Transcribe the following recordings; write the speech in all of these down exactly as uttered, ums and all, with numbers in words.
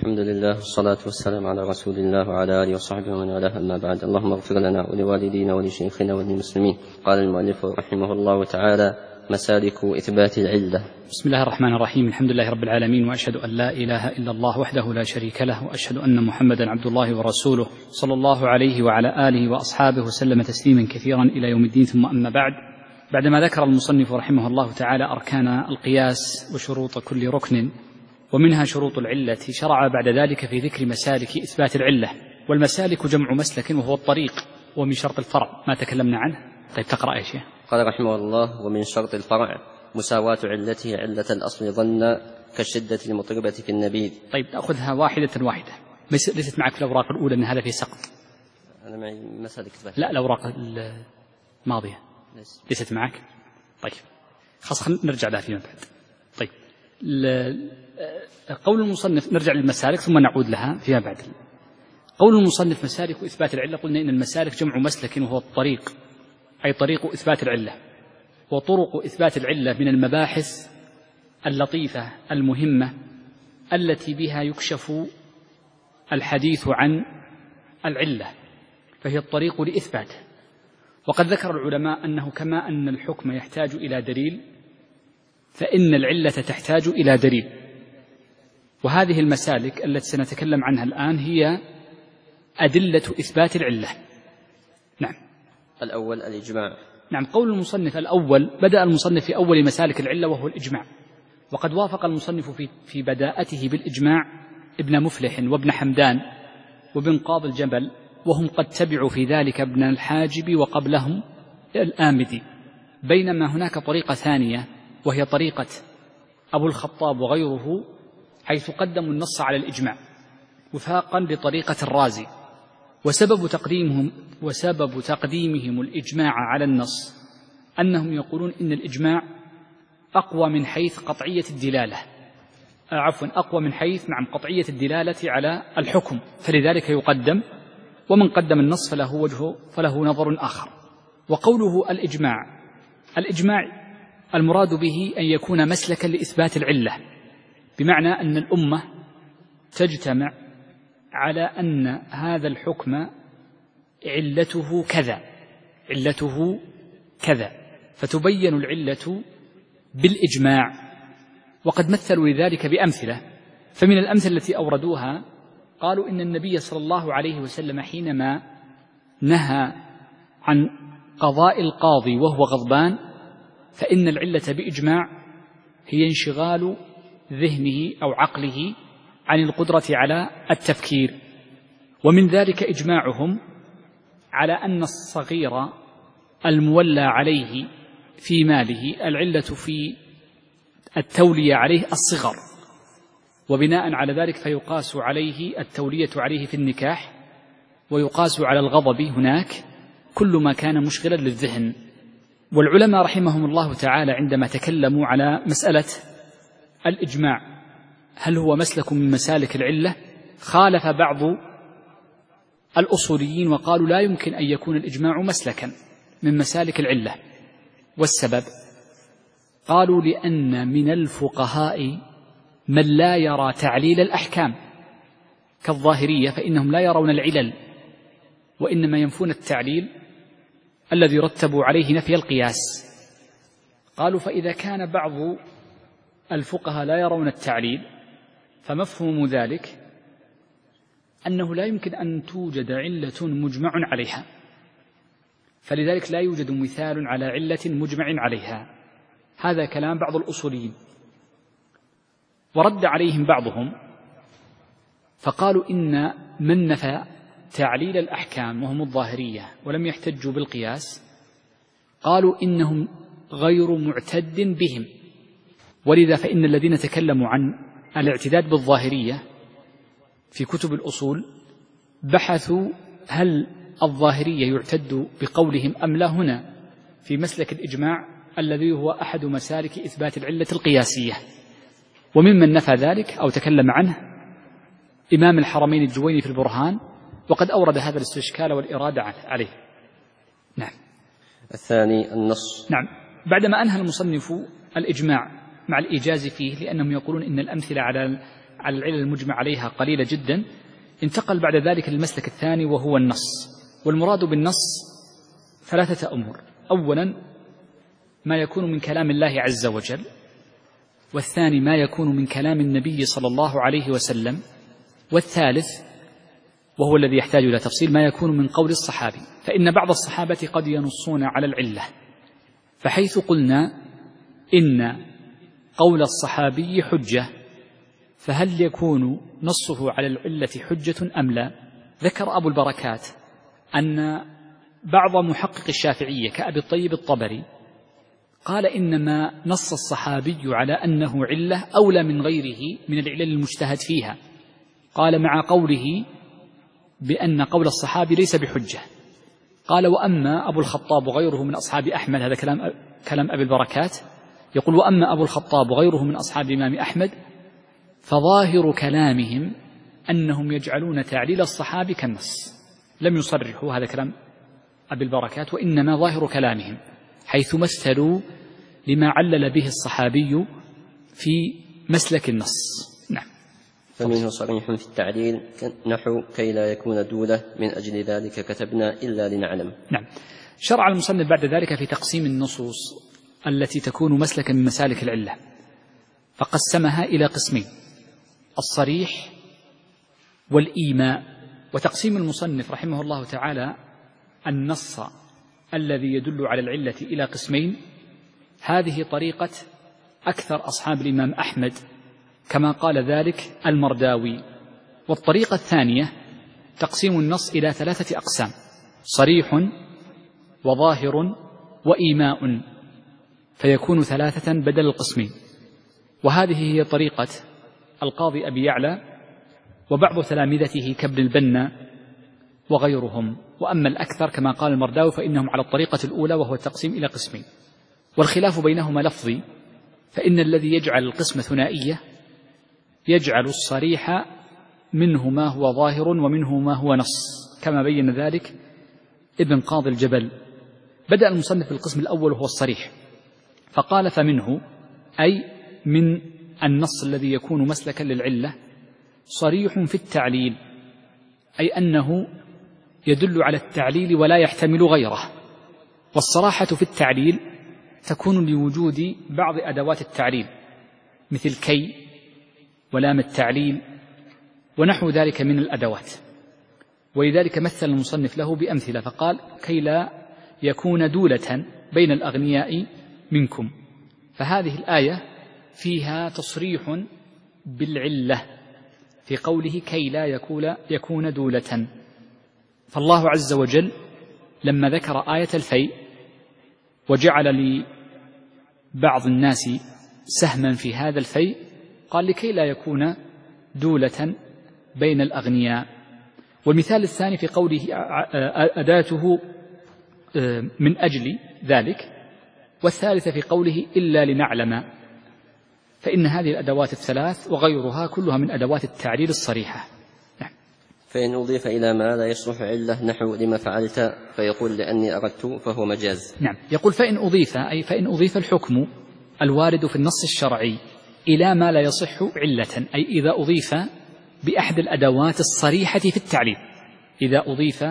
الحمد لله والصلاة والسلام على رسول الله وعلى آله وصحبه ومن والاه، أما بعد. اللهم اغفر لنا ولوالدينا ولشيخنا وللمسلمين. قال المؤلف رحمه الله تعالى: مسالك إثبات العلة. بسم الله الرحمن الرحيم. الحمد لله رب العالمين، وأشهد أن لا إله إلا الله وحده لا شريك له، وأشهد أن محمدا عبد الله ورسوله صلى الله عليه وعلى آله وأصحابه وسلم تسليما كثيرا إلى يوم الدين. ثم أما بعد، بعدما ذكر المصنف رحمه الله تعالى أركان القياس وشروط كل ركن ومنها شروط العلة، شرع بعد ذلك في ذكر مسالك إثبات العلة. والمسالك جمع مسلك وهو الطريق، ومن شرط الفرع ما تكلمنا عنه. طيب تقرأ يا شيخ. قال رحمه الله: ومن شرط الفرع مساواة علته علة الأصل ظن كالشدة المطربة في النبيذ. طيب نأخذها واحدة واحدة، ليست معك في الأوراق الأولى أن هذا في سقط. أنا معي مسالك إثبات. لا، الأوراق الماضية ليست معك. طيب خلاص نرجع لها فيما بعد. طيب قول المصنف، نرجع للمسالك ثم نعود لها فيما بعد. قول المصنف مسالك إثبات العلة، قلنا إن المسالك جمع مسلك وهو الطريق، أي طريق إثبات العلة. وطرق إثبات العلة من المباحث اللطيفة المهمة التي بها يكشف الحديث عن العلة، فهي الطريق لإثباته. وقد ذكر العلماء أنه كما أن الحكم يحتاج إلى دليل، فإن العلة تحتاج إلى دليل. وهذه المسالك التي سنتكلم عنها الآن هي أدلة إثبات العلة. نعم. الأول الإجماع. نعم. قول المصنف الأول، بدأ المصنف في أول مسالك العلة وهو الإجماع، وقد وافق المصنف في, في بداءته بالإجماع ابن مفلح وابن حمدان وابن قاض الجبل، وهم قد تبعوا في ذلك ابن الحاجب وقبلهم الآمدي. بينما هناك طريقة ثانية وهي طريقة أبو الخطاب وغيره، حيث قدموا النص على الإجماع وفاقا لطريقة الرازي. وسبب تقديمهم وسبب تقديمهم الإجماع على النص أنهم يقولون إن الإجماع أقوى من حيث قطعية الدلالة، عفوا أقوى من حيث نعم قطعية الدلالة على الحكم، فلذلك يقدم، ومن قدم النص فله وجه فله نظر آخر. وقوله الإجماع، الإجماع المراد به أن يكون مسلكا لإثبات العلة، بمعنى أن الأمة تجتمع على أن هذا الحكم علته كذا علته كذا فتبين العلة بالإجماع. وقد مثلوا لذلك بأمثلة، فمن الأمثلة التي أوردوها قالوا إن النبي صلى الله عليه وسلم حينما نهى عن قضاء القاضي وهو غضبان، فإن العلة بإجماع هي انشغال ذهنه أو عقله عن القدرة على التفكير. ومن ذلك إجماعهم على أن الصغير المولى عليه في ماله العلة في التولية عليه الصغر، وبناء على ذلك فيقاس عليه التولية عليه في النكاح، ويقاس على الغضب هناك كل ما كان مشغلا للذهن. والعلماء رحمهم الله تعالى عندما تكلموا على مسألة الإجماع هل هو مسلك من مسالك العلة، خالف بعض الأصوليين وقالوا لا يمكن أن يكون الإجماع مسلكا من مسالك العلة. والسبب قالوا لأن من الفقهاء من لا يرى تعليل الأحكام كالظاهرية، فإنهم لا يرون العلل وإنما ينفون التعليل الذي رتبوا عليه نفي القياس. قالوا فإذا كان بعض الفقهاء لا يرون التعليل، فمفهوم ذلك أنه لا يمكن أن توجد علة مجمع عليها، فلذلك لا يوجد مثال على علة مجمع عليها. هذا كلام بعض الأصوليين. ورد عليهم بعضهم فقالوا إن من نفى تعليل الأحكام وهم الظاهرية ولم يحتجوا بالقياس، قالوا إنهم غير معتد بهم. ولذا فإن الذين تكلموا عن الاعتداد بالظاهرية في كتب الأصول بحثوا هل الظاهرية يعتد بقولهم أم لا هنا في مسلك الإجماع الذي هو أحد مسالك إثبات العلة القياسية. وممن نفى ذلك أو تكلم عنه إمام الحرمين الجويني في البرهان، وقد أورد هذا الاستشكال والإرادة عليه. نعم. الثاني النص. نعم. بعدما أنهى المصنف الإجماع مع الإيجاز فيه، لأنهم يقولون إن الأمثلة على على العلل المجمع عليها قليلة جدا، انتقل بعد ذلك للمسلك الثاني وهو النص. والمراد بالنص ثلاثة أمور: أولا ما يكون من كلام الله عز وجل، والثاني ما يكون من كلام النبي صلى الله عليه وسلم، والثالث وهو الذي يحتاج إلى تفصيل ما يكون من قول الصحابي. فإن بعض الصحابة قد ينصون على العلة، فحيث قلنا إن قول الصحابي حجة، فهل يكون نصه على العلة حجة أم لا؟ ذكر أبو البركات أن بعض محقق الشافعية كأبي الطيب الطبري قال إنما نص الصحابي على أنه علة أولى من غيره من العلل المجتهد فيها، قال مع قوله بأن قول الصحابي ليس بحجة. قال وأما أبو الخطاب وغيره من أصحاب أحمد، هذا كلام كلام أبي البركات، يقول وأما أبو الخطاب وغيره من أصحاب الإمام أحمد فظاهر كلامهم أنهم يجعلون تعليل الصحابي كالنص، لم يصرحوا، هذا كلام أبي البركات، وإنما ظاهر كلامهم حيث مثلوا لما علل به الصحابي في مسلك النص. نعم. فمنه صريح في التعليل نحو كي لا يكون دولة من أجل ذلك كتبنا إلا لنعلم. نعم. شرع المصنف بعد ذلك في تقسيم النصوص التي تكون مسلكا من مسالك العلة، فقسمها إلى قسمين: الصريح والإيماء. وتقسيم المصنف رحمه الله تعالى النص الذي يدل على العلة إلى قسمين، هذه طريقة أكثر أصحاب الإمام أحمد كما قال ذلك المرداوي. والطريقة الثانية تقسيم النص إلى ثلاثة أقسام: صريح وظاهر وإيماء، فيكون ثلاثة بدل القسمين. وهذه هي طريقة القاضي أبي يعلى وبعض تلامذته كابن البنا وغيرهم. وأما الأكثر كما قال المرداوي فإنهم على الطريقة الأولى وهو التقسيم إلى قسمين، والخلاف بينهما لفظي، فإن الذي يجعل القسم ثنائية يجعل الصريح منه ما هو ظاهر ومنه ما هو نص، كما بين ذلك ابن قاضي الجبل. بدأ المصنف بالقسم الأول وهو الصريح، فقال فمنه أي من النص الذي يكون مسلكا للعلة صريح في التعليل، أي أنه يدل على التعليل ولا يحتمل غيره. والصراحة في التعليل تكون لوجود بعض أدوات التعليل مثل كي ولام التعليل ونحو ذلك من الأدوات، ولذلك مثل المصنف له بأمثلة فقال كي لا يكون دولة بين الأغنياء منكم. فهذه الآية فيها تصريح بالعلة في قوله كي لا يكون دولة. فالله عز وجل لما ذكر آية الفيء وجعل لبعض الناس سهما في هذا الفيء قال لكي لا يكون دولة بين الأغنياء. والمثال الثاني في قوله أداته من أجل ذلك، والثالثة في قوله إلا لنعلم. فإن هذه الأدوات الثلاث وغيرها كلها من أدوات التعليل الصريحة. نعم. فإن أضيف إلى ما لا يصلح علة نحو لما فعلت فيقول لأني أردت فهو مجاز. نعم. يقول فإن أضيف أي فإن أضيف الحكم الوارد في النص الشرعي إلى ما لا يصح علة، أي إذا أضيف بأحد الأدوات الصريحة في التعليل، إذا أضيف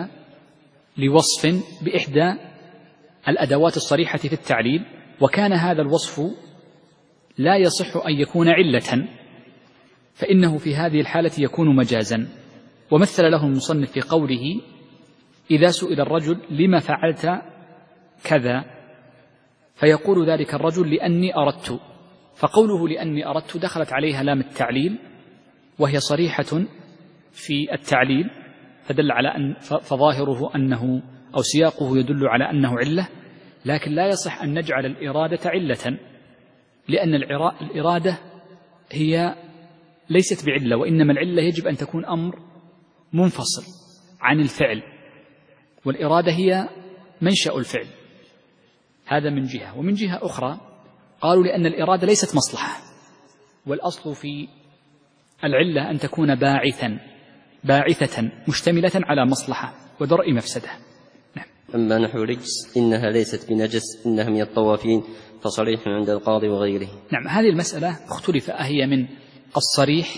لوصف بإحدى الأدوات الصريحة في التعليل وكان هذا الوصف لا يصح أن يكون علة فإنه في هذه الحالة يكون مجازا. ومثل له المصنف في قوله إذا سئل الرجل لما فعلت كذا فيقول ذلك الرجل لأني أردت، فقوله لأني أردت دخلت عليها لام التعليل وهي صريحة في التعليل فدل على أن فظاهره أنه أو سياقه يدل على أنه علة، لكن لا يصح أن نجعل الإرادة علة، لأن الإرادة هي ليست بعلة، وإنما العلة يجب أن تكون أمر منفصل عن الفعل، والإرادة هي منشأ الفعل. هذا من جهة. ومن جهة أخرى قالوا لأن الإرادة ليست مصلحة، والأصل في العلة أن تكون باعثا باعثة مشتملة على مصلحة ودرء مفسدة. نعم. أما نحو رجس إنها ليست بنجس إنها من الطوافين فصريح عند القاضي وغيره. نعم. هذه المسألة اختلف أهي من الصريح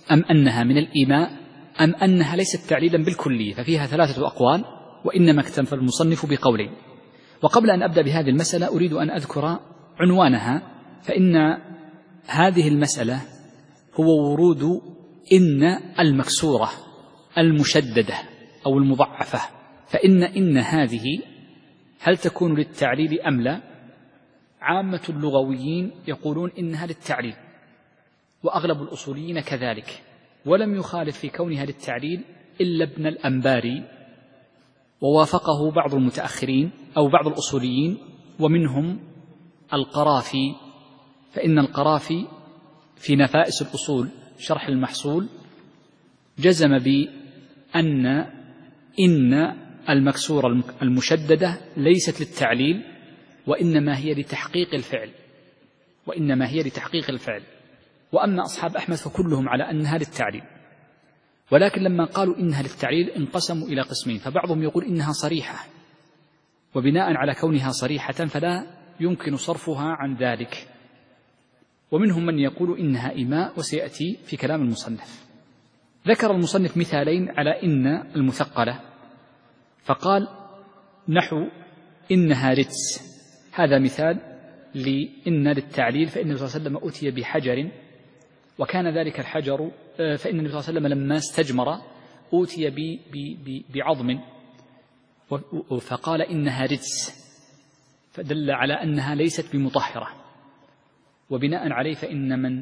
أم أنها من الإيماء أم أنها ليست تعليلا بالكلية، ففيها ثلاثة أقوال، وإنما اكتفى المصنف بقولين. وقبل أن أبدأ بهذه المسألة أريد أن أذكر عنوانها، فإن هذه المسألة هو ورود إن المكسورة المشددة أو المضعفة. فإن إن هذه هل تكون للتعليل أم لا؟ عامة اللغويين يقولون إنها للتعليل، وأغلب الأصوليين كذلك، ولم يخالف في كونها للتعليل إلا ابن الأنباري، ووافقه بعض المتأخرين أو بعض الأصوليين ومنهم القرافي. فإن القرافي في نفائس الأصول شرح المحصول جزم بأن إن المكسورة المشددة ليست للتعليل، وإنما هي لتحقيق الفعل وإنما هي لتحقيق الفعل وأما أصحاب أحمد فكلهم على أنها للتعليل. ولكن لما قالوا إنها للتعليل انقسموا إلى قسمين، فبعضهم يقول إنها صريحة، وبناء على كونها صريحة فلا يمكن صرفها عن ذلك، ومنهم من يقول إنها إيماء، وسيأتي في كلام المصنف. ذكر المصنف مثالين على إن المثقلة، فقال نحو إنها رجس، هذا مثال لإن للتعليل، فإن النبي صلى الله عليه وسلم أتي بحجر وكان ذلك الحجر، فإن النبي صلى الله عليه وسلم لما استجمر أوتي بعظم فقال إنها رجس، فدل على أنها ليست بمطهرة. وبناء عليه فإن من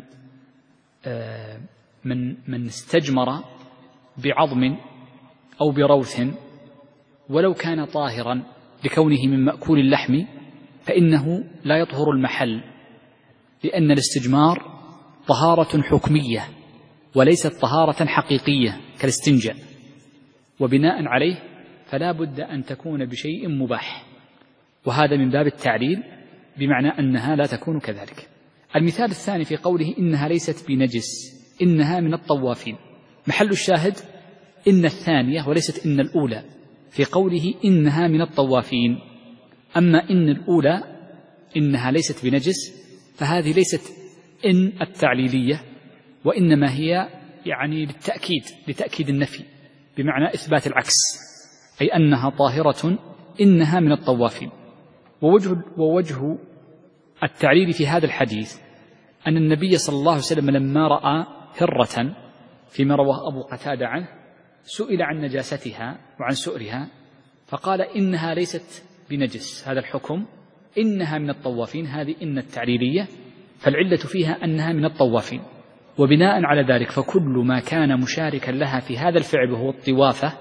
من من استجمر بعظم أو بروث ولو كان طاهرا لكونه من مأكول اللحم فإنه لا يطهر المحل، لأن الاستجمار طهارة حكمية وليست طهارة حقيقية كالاستنجاء، وبناء عليه فلا بد أن تكون بشيء مباح، وهذا من باب التعليل بمعنى أنها لا تكون كذلك. المثال الثاني في قوله إنها ليست بنجس، إنها من الطوافين، محل الشاهد إن الثانية وليست إن الأولى في قوله إنها من الطوافين. أما إن الأولى إنها ليست بنجس فهذه ليست إن التعليلية، وإنما هي يعني للتأكيد لتأكيد النفي بمعنى إثبات العكس، أي أنها طاهرة إنها من الطوافين. ووجه, ووجه التعليل في هذا الحديث أن النبي صلى الله عليه وسلم لما رأى هرة فيما رواه أبو قتادة عنه سئل عن نجاستها وعن سؤرها فقال إنها ليست بنجس، هذا الحكم إنها من الطوافين، هذه إن التعليلية، فالعلة فيها أنها من الطوافين. وبناء على ذلك فكل ما كان مشاركا لها في هذا الفعل وهو الطوافة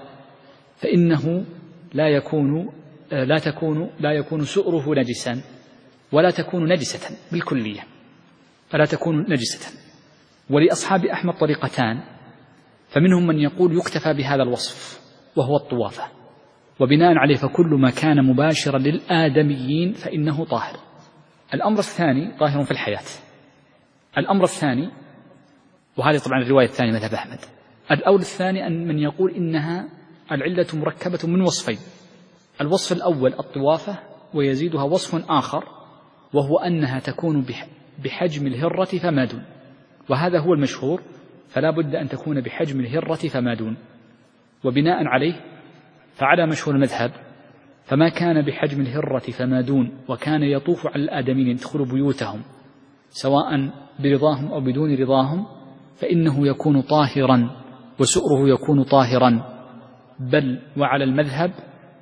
فإنه لا يكون لا تكون لا يكون سؤره نجسا ولا تكون نجسة بالكلية، فلا تكون نجسة. ولأصحاب أحمد طريقتان، فمنهم من يقول يكتفى بهذا الوصف وهو الطوافة، وبناء عليه فكل ما كان مباشرا للآدميين فإنه طاهر. الأمر الثاني طاهر في الحياة. الأمر الثاني، وهذه طبعا الرواية الثانية مذهب أحمد، الأول الثاني أن من يقول إنها العلة مركبة من وصفين، الوصف الأول الطوافة ويزيدها وصف آخر وهو أنها تكون بحجم الهرة فما دون، وهذا هو المشهور، فلا بد أن تكون بحجم الهرة فما دون. وبناء عليه فعلى مشهور المذهب فما كان بحجم الهرة فما دون وكان يطوف على الآدمين يدخل بيوتهم سواء برضاهم أو بدون رضاهم فإنه يكون طاهرا وسؤره يكون طاهرا. بل وعلى المذهب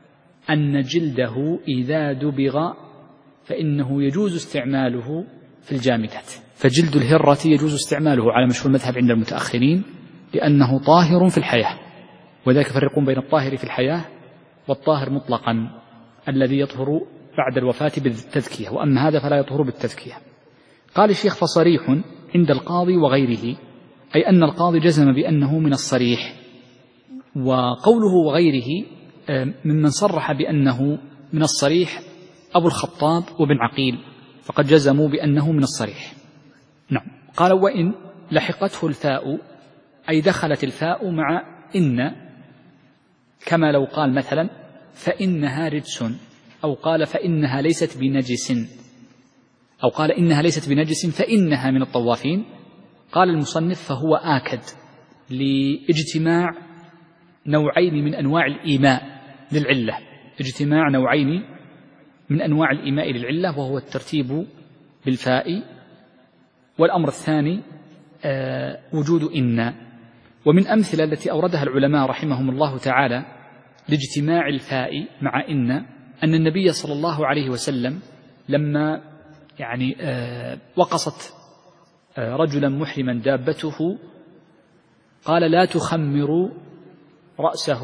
أن جلده إذا دبغ فإنه يجوز استعماله في الجامدات، فجلد الهرة يجوز استعماله على مشهور المذهب عند المتأخرين لأنه طاهر في الحياة، وذلك يفرقون بين الطاهر في الحياة والطاهر مطلقا الذي يطهر بعد الوفاة بالتذكية، وأما هذا فلا يطهر بالتذكية. قال الشيخ فصريح عند القاضي وغيره، أي أن القاضي جزم بأنه من الصريح. وقوله وغيره ممن صرح بأنه من الصريح أبو الخطاب وابن عقيل، فقد جزموا بأنه من الصريح. نعم. قال وإن لحقته الفاء، أي دخلت الفاء مع إن، كما لو قال مثلا فإنها رجس، أو قال فإنها ليست بنجس، أو قال إنها ليست بنجس فإنها من الطوافين. قال المصنف فهو آكد لاجتماع نوعين من أنواع الإيماء للعلة، اجتماع نوعين من أنواع الإيماء للعلة، وهو الترتيب بالفاء، والأمر الثاني آه وجود إن. ومن أمثلة التي أوردها العلماء رحمهم الله تعالى لاجتماع الفاء مع إن أن النبي صلى الله عليه وسلم لما يعني آه وقصت آه رجلا محرما دابته قال: لا تخمروا رأسه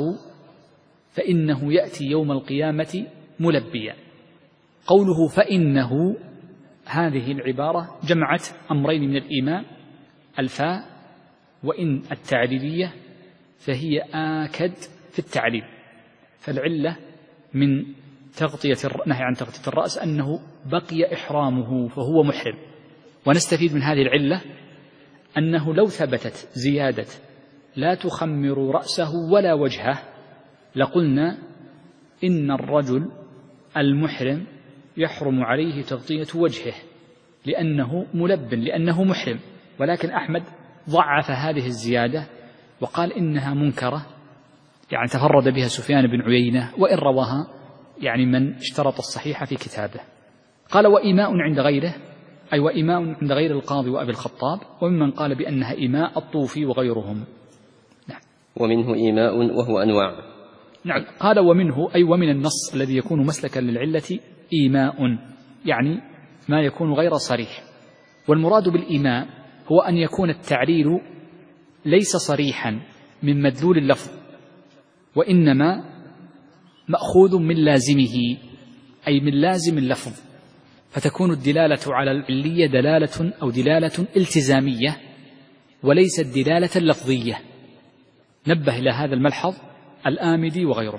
فإنه يأتي يوم القيامة ملبيا. قوله فإنه، هذه العبارة جمعت أمرين من الإيمان: الفاء وإن التعليلية، فهي آكد في التعليل. فالعلة من تغطية نهي عن تغطية الرأس أنه بقي إحرامه فهو محرم. ونستفيد من هذه العلة أنه لو ثبتت زيادة لا تخمر رأسه ولا وجهه لقلنا إن الرجل المحرم يحرم عليه تغطية وجهه لأنه ملب، لأنه محرم. ولكن أحمد ضعف هذه الزيادة وقال إنها منكرة، يعني تفرد بها سفيان بن عيينة، وإن رواها يعني من اشترط الصحيح في كتابه. قال: وإيماء عند غيره، أي وإيماء عند غير القاضي وأبي الخطاب، وممن قال بأنها إيماء الطوفي وغيرهم. نعم. ومنه إيماء وهو أنواع. نعم. قال: ومنه أي ومن النص الذي يكون مسلكا للعلة إيماء، يعني ما يكون غير صريح. والمراد بالإيماء هو أن يكون التعليل ليس صريحا من مدلول اللفظ، وإنما مأخوذ من لازمه، أي من لازم اللفظ، فتكون الدلالة على العلية دلالة أو دلالة التزامية وليست دلالة لفظية. نبه إلى هذا الملحظ الآمدي وغيره.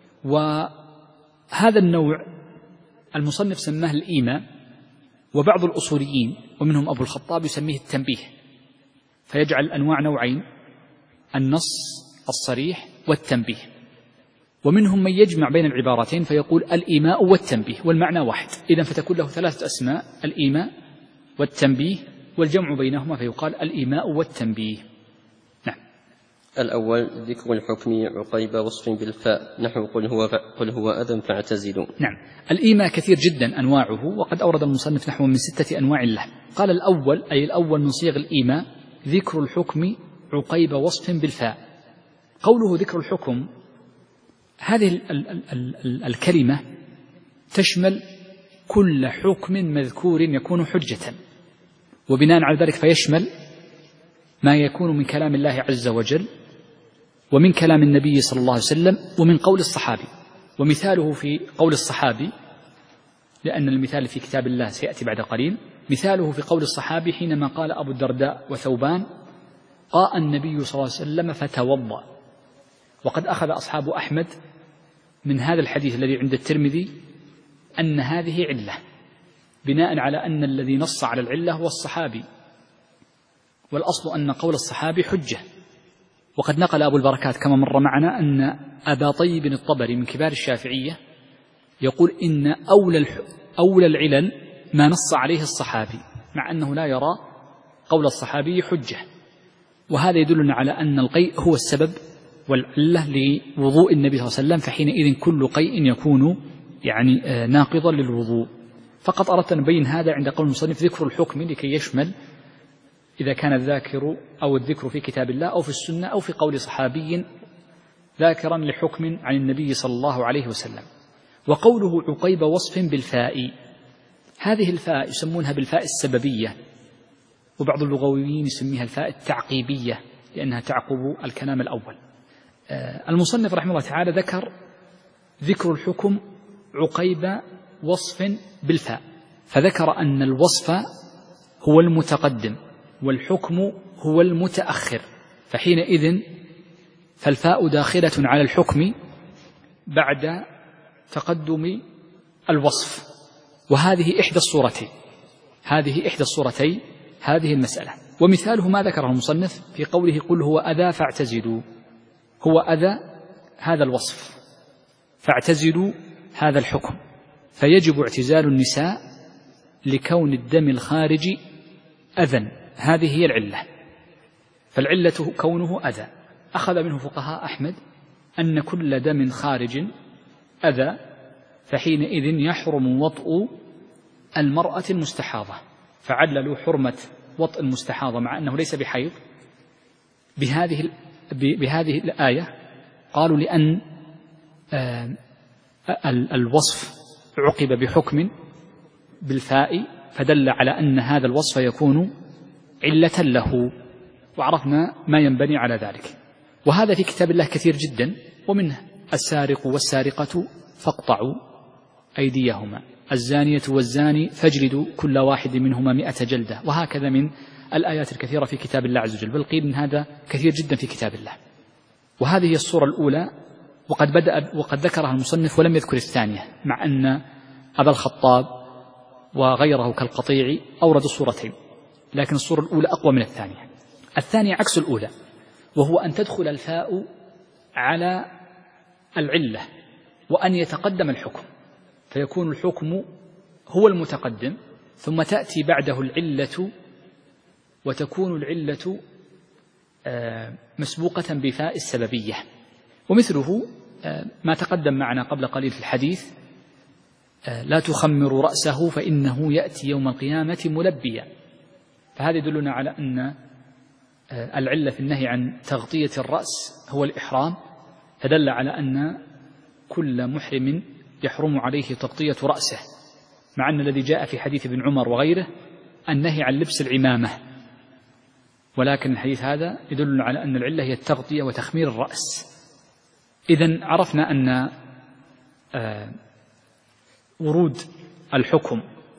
وهذا النوع المصنف سماه الإيماء، وبعض الأصوليين ومنهم أبو الخطاب يسميه التنبيه، فيجعل الأنواع نوعين: النص الصريح والتنبيه. ومنهم من يجمع بين العبارتين فيقول الإيماء والتنبيه والمعنى واحد، إذن فتكون له ثلاثة أسماء: الإيماء والتنبيه، والجمع بينهما فيقال الإيماء والتنبيه. نعم. الأول ذكر الحكم عقيب وصف بالفاء، نحو قل هو, قل هو أذى فاعتزلوا. نعم. الإيماء كثير جدا أنواعه، وقد أورد المصنف نحو من ستة أنواع له. قال: الأول أي الأول من صيغ الإيماء ذكر الحكم عقيب وصف بالفاء. قوله ذكر الحكم، هذه ال ال ال ال ال الكلمة تشمل كل حكم مذكور يكون حجة، وبناء على ذلك فيشمل ما يكون من كلام الله عز وجل ومن كلام النبي صلى الله عليه وسلم ومن قول الصحابي. ومثاله في قول الصحابي، لأن المثال في كتاب الله سيأتي بعد قليل، مثاله في قول الصحابي حينما قال أبو الدرداء وثوبان: قاء النبي صلى الله عليه وسلم فتوضأ. وقد أخذ أصحاب أحمد من هذا الحديث الذي عند الترمذي أن هذه علة، بناء على أن الذي نص على العلة هو الصحابي، والأصل أن قول الصحابي حجة. وقد نقل أبو البركات كما مر معنا أن أبا طيب الطبري من كبار الشافعية يقول إن أولى, أولى العلل ما نص عليه الصحابي، مع أنه لا يرى قول الصحابي حجة. وهذا يدلنا على أن القيء هو السبب والعلة لوضوء النبي صلى الله عليه وسلم، فحينئذ كل قيء يكون يعني ناقضا للوضوء. فقط أردت أن نبين هذا عند قول المصنف ذكر الحكم لكي يشمل إذا كان الذاكر أو الذكر في كتاب الله أو في السنة أو في قول صحابي ذاكرا لحكم عن النبي صلى الله عليه وسلم. وقوله عقيب وصف بالفاء، هذه الفاء يسمونها بالفاء السببية، وبعض اللغويين يسميها الفاء التعقيبية لأنها تعقب الكلام الأول. المصنف رحمه الله تعالى ذكر ذكر الحكم عقيب وصف بالفاء، فذكر أن الوصف هو المتقدم والحكم هو المتأخر، فحينئذ فالفاء داخلة على الحكم بعد تقدم الوصف. وهذه إحدى الصورتين هذه إحدى الصورتين هذه المسألة. ومثاله ما ذكره المصنف في قوله قل هو أذى فاعتزلوا. هو أذى هذا الوصف، فاعتزلوا هذا الحكم، فيجب اعتزال النساء لكون الدم الخارج أذى، هذه هي العلة. فالعلة كونه أذى. أخذ منه فقهاء أحمد أن كل دم خارج أذى، فحينئذ يحرم وطء المرأة المستحاضة، فعللوا حرمة وطء المستحاضة مع أنه ليس بحيض بهذه بهذه الآية. قالوا لأن الوصف عقب بحكم بالفاء، فدل على أن هذا الوصف يكون علة له، وعرفنا ما ينبني على ذلك. وهذا في كتاب الله كثير جدا، ومنه السارق والسارقة فاقطعوا أيديهما، الزانية والزاني فاجلدوا كل واحد منهما مئة جلدة، وهكذا من الآيات الكثيرة في كتاب الله عز وجل، بل قيل من هذا كثير جدا في كتاب الله. وهذه هي الصورة الأولى، وقد بدأ وقد ذكرها المصنف ولم يذكر الثانية، مع أن أبا الخطاب وغيره كالقطيع أورد الصورتين، لكن الصورة الأولى أقوى من الثانية. الثانية عكس الأولى، وهو أن تدخل الفاء على العلة وأن يتقدم الحكم، فيكون الحكم هو المتقدم، ثم تأتي بعده العلة، وتكون العلة مسبوقة بفاء السببية. ومثله ما تقدم معنا قبل قليل في الحديث: لا تخمر رأسه فإنه يأتي يوم القيامة ملبيا. فهذا يدلنا على أن العلة في النهي عن تغطية الرأس هو الإحرام، فدل على أن كل محرم يحرم عليه تغطية رأسه، مع أن الذي جاء في حديث ابن عمر وغيره النهي عن لبس العمامة، ولكن الحديث هذا يدل على أن العلة هي التغطية وتخمير الرأس. إذن عرفنا أن ورود الحكم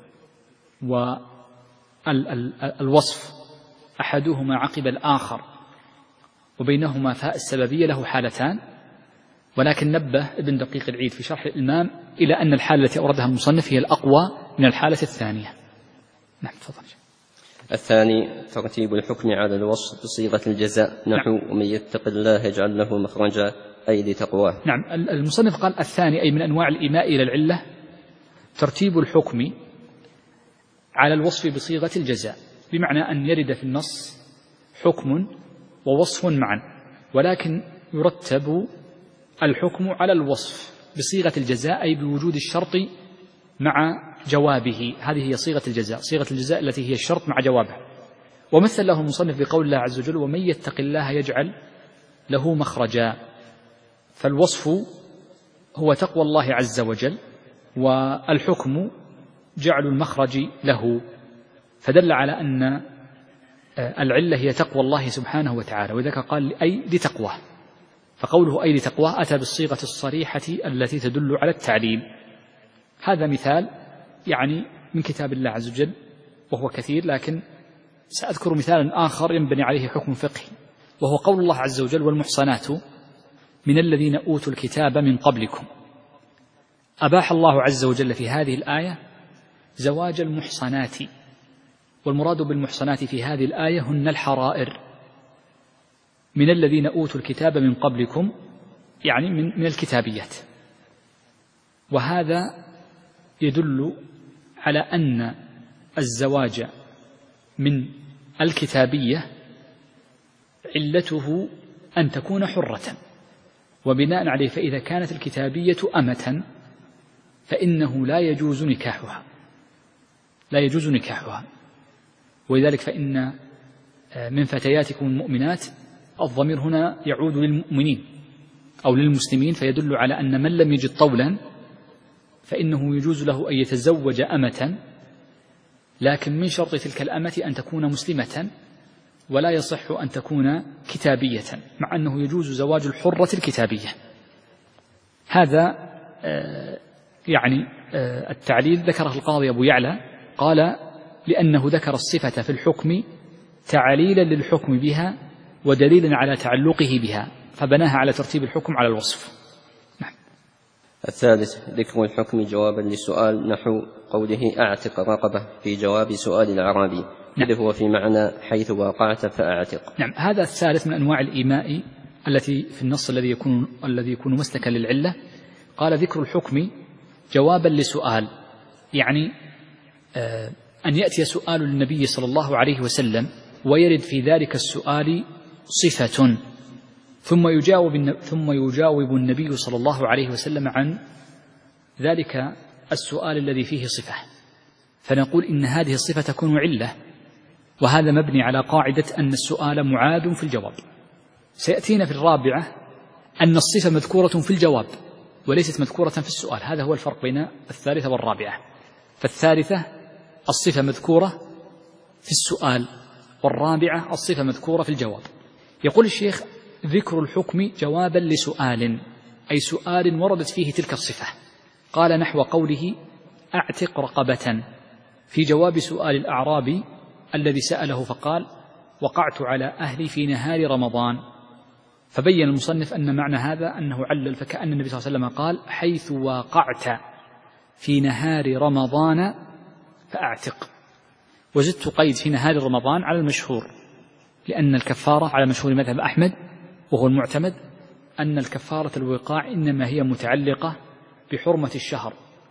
والوصف أحدهما عقب الآخر وبينهما فاء السببية له حالتان، ولكن نبه ابن دقيق العيد في شرح الإمام إلى أن الحالة التي أوردها المصنف هي الأقوى من الحالة الثانية. نعم تفضل. الثاني ترتيب الحكم على الوصف بصيغة الجزاء، نحو نعم. ومن يتق الله يجعل له مخرجا، أي لتقواه. نعم، المصنف قال الثاني أي من أنواع الإيماء إلى العلة ترتيب الحكم على الوصف بصيغة الجزاء، بمعنى أن يرد في النص حكم ووصف معا، ولكن يرتب الحكم على الوصف بصيغة الجزاء، أي بوجود الشرط مع جوابه. هذه هي صيغة الجزاء، صيغة الجزاء التي هي الشرط مع جوابه. ومثل له المصنف بقول الله عز وجل: ومن يتق الله يجعل له مخرجا. فالوصف هو تقوى الله عز وجل، والحكم جعل المخرج له، فدل على أن العلة هي تقوى الله سبحانه وتعالى، وذلك قال أي لتقواه، فقوله أي لتقواه أتى بالصيغة الصريحة التي تدل على التعليل. هذا مثال يعني من كتاب الله عز وجل، وهو كثير، لكن سأذكر مثالا آخر ينبني عليه حكم فقهي، وهو قول الله عز وجل: والمحصنات من الذين أوتوا الكتاب من قبلكم. أباح الله عز وجل في هذه الآية زواج المحصنات، والمراد بالمحصنات في هذه الآية هن الحرائر، من الذين أوتوا الكتاب من قبلكم، يعني من, من الكتابيات. وهذا يدل على أن الزواج من الكتابية علته أن تكون حرة، وبناء عليه فإذا كانت الكتابية أمة فإنه لا يجوز نكاحها، لا يجوز نكاحها. ولذلك فإن من فتياتكم المؤمنات، الضمير هنا يعود للمؤمنين أو للمسلمين، فيدل على أن من لم يجد طولا فإنه يجوز له أن يتزوج أمة، لكن من شرط تلك الأمة أن تكون مسلمة، ولا يصح أن تكون كتابية، مع أنه يجوز زواج الحرة الكتابية. هذا يعني التعليل ذكره القاضي أبو يعلى، قال: لأنه ذكر الصفة في الحكم تعليلا للحكم بها ودليلا على تعلقه بها، فبناها على ترتيب الحكم على الوصف. نعم. الثالث ذكر الحكم جوابا لسؤال، نحو قوله: أعتق رقبة في جواب سؤال الأعرابي، نعم. إذ هو في معنى حيث وقعت فأعتق. نعم، هذا الثالث من أنواع الإيماء التي في النص الذي يكون الذي يكون مسلكا للعلة. قال: ذكر الحكم جوابا لسؤال، يعني أن يأتي سؤال للنبي صلى الله عليه وسلم ويرد في ذلك السؤال صفة، ثم يجاوب ثم يجاوب النبي صلى الله عليه وسلم عن ذلك السؤال الذي فيه صفة، فنقول إن هذه الصفة تكون علة، وهذا مبني على قاعدة أن السؤال معاد في الجواب. سيأتينا في الرابعة أن الصفة مذكورة في الجواب وليست مذكورة في السؤال، هذا هو الفرق بين الثالثة والرابعة. فالثالثة الصفة مذكورة في السؤال، والرابعة الصفة مذكورة في الجواب. يقول الشيخ: ذكر الحكم جوابا لسؤال، أي سؤال وردت فيه تلك الصفة. قال نحو قوله: أعتق رقبة، في جواب سؤال الأعرابي الذي سأله فقال: وقعت على أهلي في نهار رمضان. فبين المصنف أن معنى هذا أنه علل، فكأن النبي صلى الله عليه وسلم قال: حيث وقعت في نهار رمضان فأعتق. وزدت قيد في نهار رمضان على المشهور، لأن الكفارة على مشهور مذهب أحمد وهو المعتمد أن الكفارة الوقاع إنما هي متعلقة بحرمة الشهر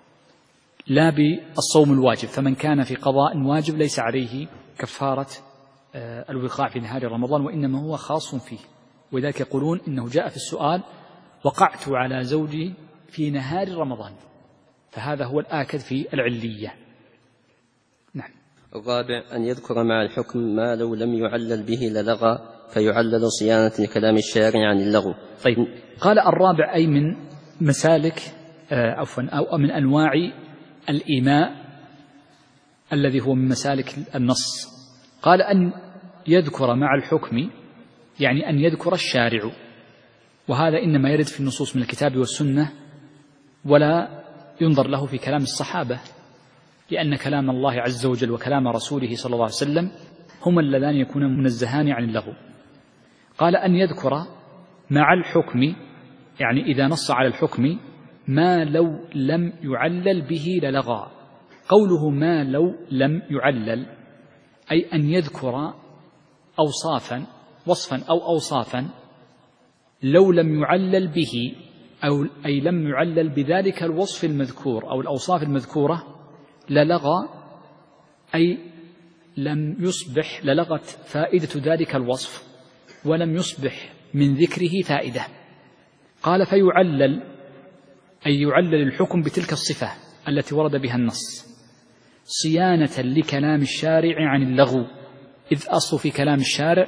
لا بالصوم الواجب، فمن كان في قضاء واجب ليس عليه كفارة الوقاع في نهار رمضان، وإنما هو خاص فيه. ولذلك يقولون إنه جاء في السؤال: وقعت على زوجي في نهار رمضان، فهذا هو الآكد في العلية. نعم. الرابع أن يذكر مع الحكم ما لو لم يعلل به للغى، فيعلل صيانة لكلام الشارع عن اللغو. طيب، قال الرابع أي من مسالك عفوا أو من أنواع الإيماء الذي هو من مسالك النص. قال أن يذكر مع الحكم، يعني أن يذكر الشارع، وهذا إنما يرد في النصوص من الكتاب والسنة، ولا ينظر له في كلام الصحابة، لأن كلام الله عز وجل وكلام رسوله صلى الله عليه وسلم هما اللذان يكونان منزهان عن اللغو. قال أن يذكر مع الحكم، يعني إذا نص على الحكم ما لو لم يعلل به للغى. قوله ما لو لم يعلل أي أن يذكر أوصافا وصفا أو أوصافا لو لم يعلل به، أو أي لم يعلل بذلك الوصف المذكور أو الأوصاف المذكورة للغى، أي لم يصبح للغت فائدة ذلك الوصف ولم يصبح من ذكره فائدة. قال فيعلل أي يعلل الحكم بتلك الصفة التي ورد بها النص صيانة لكلام الشارع عن اللغو، إذ أصل في كلام الشارع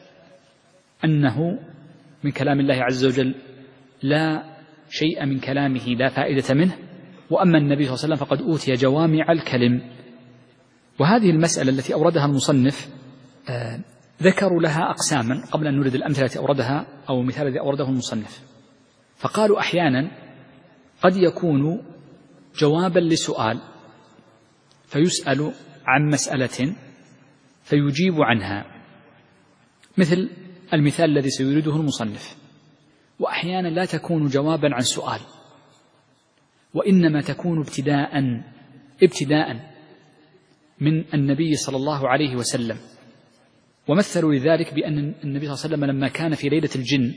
أنه من كلام الله عز وجل لا شيء من كلامه لا فائدة منه، وأما النبي صلى الله عليه وسلم فقد أوتي جوامع الكلم. وهذه المسألة التي أوردها المصنف آه ذكروا لها أقساما قبل أن نرد الأمثلة التي أوردها أو المثال الذي أورده المصنف. فقالوا أحيانا قد يكون جوابا لسؤال، فيسأل عن مسألة فيجيب عنها، مثل المثال الذي سيريده المصنف. وأحيانا لا تكون جوابا عن سؤال، وإنما تكون ابتداء ابتداء من النبي صلى الله عليه وسلم. ومثلوا لذلك بأن النبي صلى الله عليه وسلم لما كان في ليلة الجن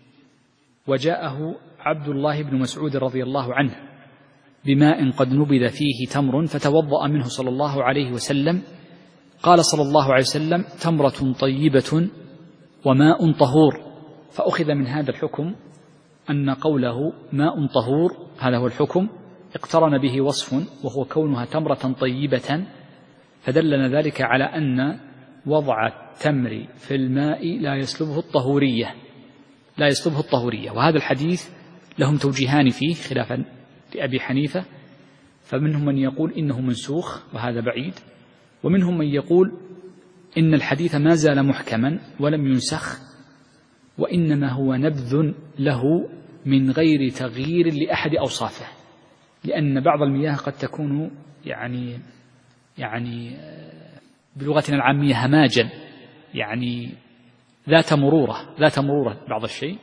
وجاءه عبد الله بن مسعود رضي الله عنه بماء قد نبذ فيه تمر فتوضأ منه صلى الله عليه وسلم، قال صلى الله عليه وسلم: تمرة طيبة وماء طهور. فأخذ من هذا الحكم أن قوله ماء طهور هذا هو الحكم، اقترن به وصف وهو كونها تمرة طيبة، فدلنا ذلك على أن وضع التمر في الماء لا يسلبه الطهورية لا يسلبه الطهورية. وهذا الحديث لهم توجيهان فيه خلافا لأبي حنيفة، فمنهم من يقول إنه منسوخ وهذا بعيد، ومنهم من يقول إن الحديث ما زال محكما ولم ينسخ، وإنما هو نبذ له من غير تغيير لأحد أوصافه، لأن بعض المياه قد تكون يعني يعني بلغتنا العامية هماجا، يعني ذات مرورة ذات مرورة بعض الشيء،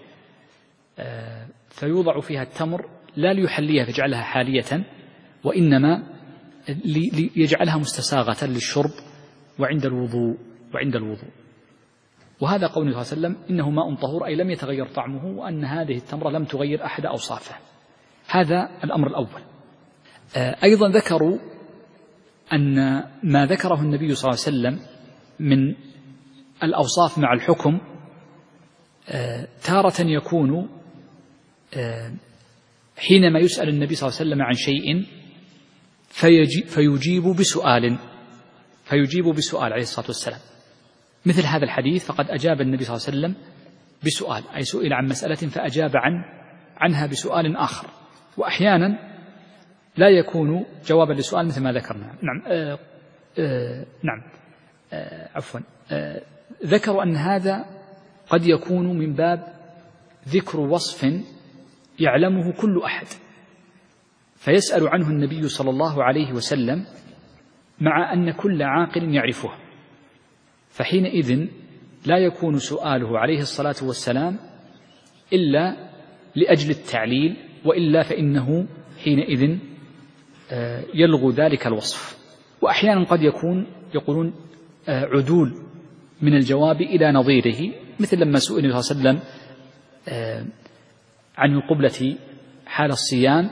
فيوضع فيها التمر لا ليحليها فيجعلها حالية، وإنما ليجعلها مستساغة للشرب وعند الوضوء وعند الوضوء وهذا قول الله صلى الله عليه وسلم إنه ماء طهور، أي لم يتغير طعمه، وأن هذه التمرة لم تغير أحد أوصافه. هذا الأمر الأول. أيضا ذكروا أن ما ذكره النبي صلى الله عليه وسلم من الأوصاف مع الحكم تارة يكون حينما يسأل النبي صلى الله عليه وسلم عن شيء فيجيب بسؤال فيجيب بسؤال عليه الصلاة والسلام، مثل هذا الحديث فقد أجاب النبي صلى الله عليه وسلم بسؤال، أي سئل عن مسألة فأجاب عن عنها بسؤال آخر. وأحيانا لا يكون جوابا لسؤال مثل ما ذكرنا. نعم آه آه نعم آه عفوا آه ذكروا أن هذا قد يكون من باب ذكر وصف يعلمه كل أحد فيسأل عنه النبي صلى الله عليه وسلم مع أن كل عاقل يعرفه، فحينئذ لا يكون سؤاله عليه الصلاة والسلام إلا لأجل التعليل، وإلا فإنه حينئذ يلغو ذلك الوصف. وأحيانا قد يكون يقولون عدول من الجواب إلى نظيره، مثل لما سئل النبي صلى الله عليه وسلم عن القبلة حال الصيام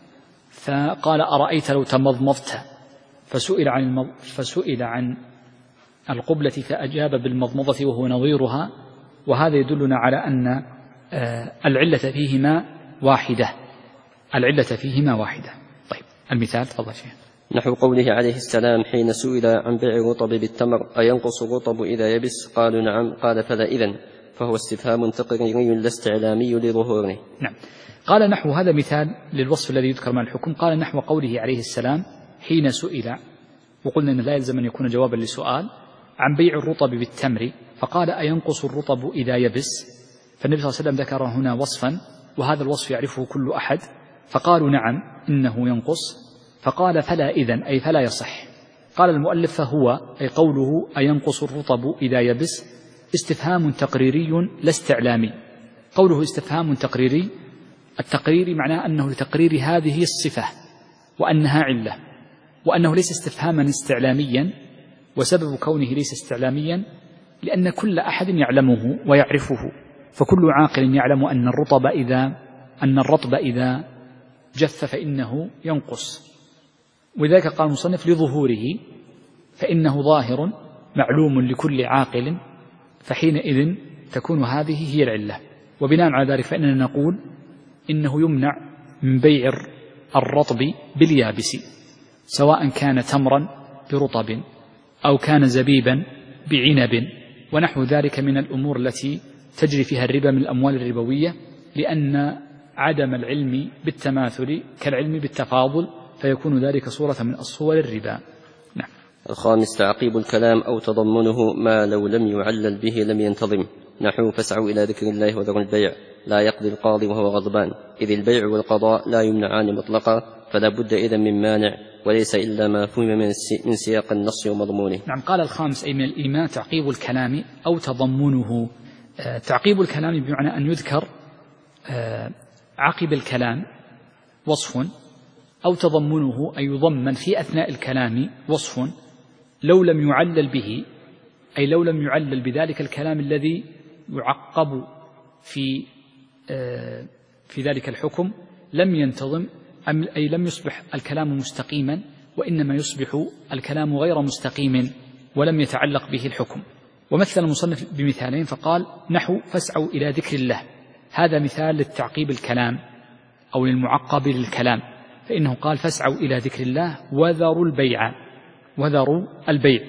فقال أرأيت لو تمضمضت، فسئل عن المض... فسئل عن القبلة فأجاب بالمضمضة وهو نظيرها، وهذا يدلنا على أن العلة فيهما واحدة العلة فيهما واحدة. طيب المثال تفضل شيخ. نحو قوله عليه السلام حين سئل عن بيع الرطب بالتمر أينقص الرطب إذا يبس؟ قالوا نعم، قال فلا إذن، فهو استفهام تقريري لا استعلامي لظهوره. نعم. قال نحو هذا مثال للوصف الذي يذكر مع الحكم. قال نحو قوله عليه السلام حين سئل، وقلنا أن لا يلزم أن يكون جوابا لسؤال، عن بيع الرطب بالتمر فقال أينقص الرطب إذا يبس؟ فالنبي صلى الله عليه وسلم ذكر هنا وصفا وهذا الوصف يعرفه كل أحد، فقالوا نعم إنه ينقص، فقال فلا إذن أي فلا يصح. قال المؤلف فهو أي قوله أينقص الرطب إذا يبس استفهام تقريري لا استعلامي. قوله استفهام تقريري، التقرير معناه أنه لتقرير هذه الصفة وأنها علة، وأنه ليس استفهاما استعلاميا. وسبب كونه ليس استعلاميا لأن كل أحد يعلمه ويعرفه، فكل عاقل يعلم أن الرطب إذا أن الرطب إذا جف فإنه ينقص، وذلك قال المصنف لظهوره، فإنه ظاهر معلوم لكل عاقل، فحينئذ تكون هذه هي العلة. وبناء على ذلك فإننا نقول إنه يمنع من بيع الرطب باليابس، سواء كان تمرا برطب أو كان زبيبا بعنب ونحو ذلك من الأمور التي تجري فيها الربا من الأموال الربوية، لأن عدم العلم بالتماثل كالعلم بالتفاضل، فيكون ذلك صورة من الصور الربا. نعم. الخامس تعقيب الكلام أو تضمنه ما لو لم يعلل به لم ينتظم، نحو فاسعوا إلى ذكر الله وذروا البيع لا يقضي القاضي وهو غضبان، إذ البيع والقضاء لا يمنعان مطلقا، فلا بد إذن من مانع، وليس إلا ما فهم من سياق النص ومضمونه. نعم. قال الخامس أي من الإيمان تعقيب الكلام أو تضمنه. آه تعقيب الكلام بمعنى أن يذكر آه عقب الكلام وصف، أو تضمنه أي يضمن في أثناء الكلام وصف لو لم يعلل به، أي لو لم يعلل بذلك الكلام الذي يعقب في آه في ذلك الحكم لم ينتظم، أي لم يصبح الكلام مستقيما، وإنما يصبح الكلام غير مستقيم ولم يتعلق به الحكم. ومثل المصنف بمثالين فقال نحو فاسعوا إلى ذكر الله، هذا مثال للتعقيب الكلام أو للمعقب للكلام، فإنه قال فاسعوا إلى ذكر الله وذروا البيع وذروا البيع.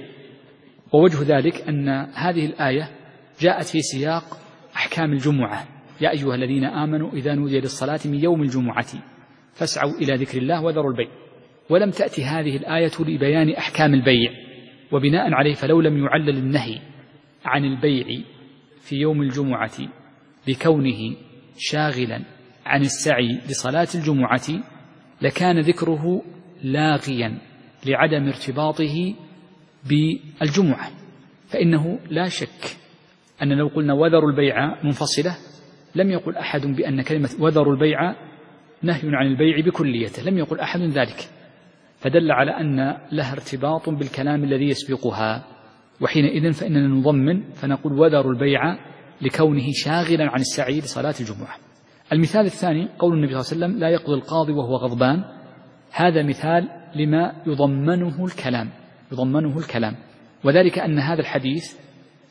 ووجه ذلك أن هذه الآية جاءت في سياق أحكام الجمعة، يا أيها الذين آمنوا إذا نودي للصلاة من يوم الجمعة فاسعوا إلى ذكر الله وذروا البيع، ولم تأتي هذه الآية لبيان أحكام البيع، وبناء عليه فلو لم يعلل النهي عن البيع في يوم الجمعة بكونه شاغلا عن السعي لصلاة الجمعة لكان ذكره لاغيا لعدم ارتباطه بالجمعة. فإنه لا شك أن لو قلنا وذروا البيع منفصلة لم يقل أحد بأن كلمة وذروا البيع نهي عن البيع بكليته، لم يقل أحد ذلك، فدل على أن لها ارتباط بالكلام الذي يسبقها، وحينئذ فإننا نضمن فنقول وذروا البيع لكونه شاغلا عن السعي لصلاة الجمعة. المثال الثاني قول النبي صلى الله عليه وسلم لا يقضي القاضي وهو غضبان، هذا مثال لما يضمنه الكلام يضمنه الكلام وذلك أن هذا الحديث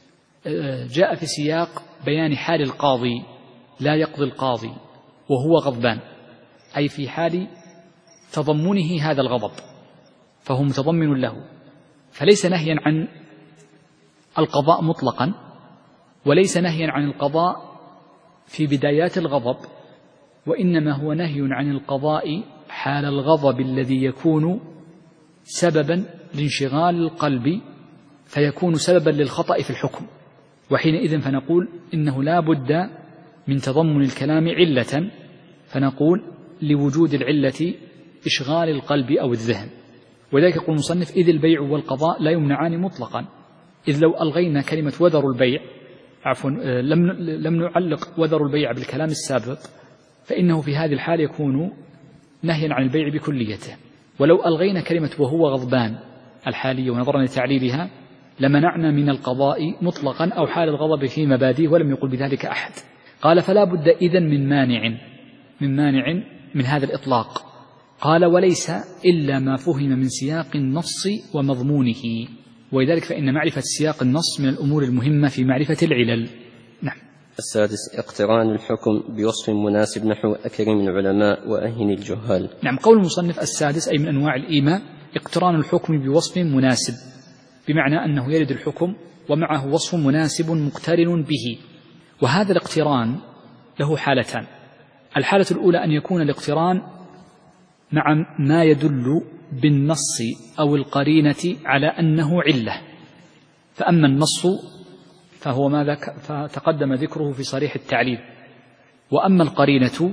جاء في سياق بيان حال القاضي، لا يقضي القاضي وهو غضبان، أي في حال تضمنه هذا الغضب، فهو متضمن له، فليس نهيا عن القضاء مطلقا، وليس نهيا عن القضاء في بدايات الغضب، وإنما هو نهي عن القضاء حال الغضب الذي يكون سببا لانشغال القلب فيكون سببا للخطأ في الحكم، وحينئذ فنقول إنه لا بد من تضمن الكلام علة، فنقول لوجود العلة إشغال القلب أو الذهن. ولذلك يقول المصنف: إذ البيع والقضاء لا يمنعان مطلقا، إذ لو ألغينا كلمة وذر البيع، عفوا لم لم نعلق وذر البيع بالكلام السابق، فإنه في هذه الحال يكون نهيا عن البيع بكليته. ولو ألغينا كلمة وهو غضبان الحالية ونظرنا لتعليلها لمنعنا من القضاء مطلقا أو حال الغضب في مبادئه، ولم يقل بذلك أحد. قال: فلا بد إذن من مانع من مانع من هذا الإطلاق. قال: وليس إلا ما فهم من سياق النص ومضمونه، ولذلك فإن معرفة سياق النص من الأمور المهمة في معرفة العلل. نعم. السادس: اقتران الحكم بوصف مناسب، نحو أكرم العلماء وأهن الجهال. نعم. قول المصنف: السادس أي من أنواع الإيماء اقتران الحكم بوصف مناسب، بمعنى أنه يرد الحكم ومعه وصف مناسب مقترن به. وهذا الاقتران له حالتان: الحالة الأولى أن يكون الاقتران مع ما يدل بالنص أو القرينة على أنه علة، فأما النص فهو ما فتقدم ذكره في صريح التعليل، وأما القرينة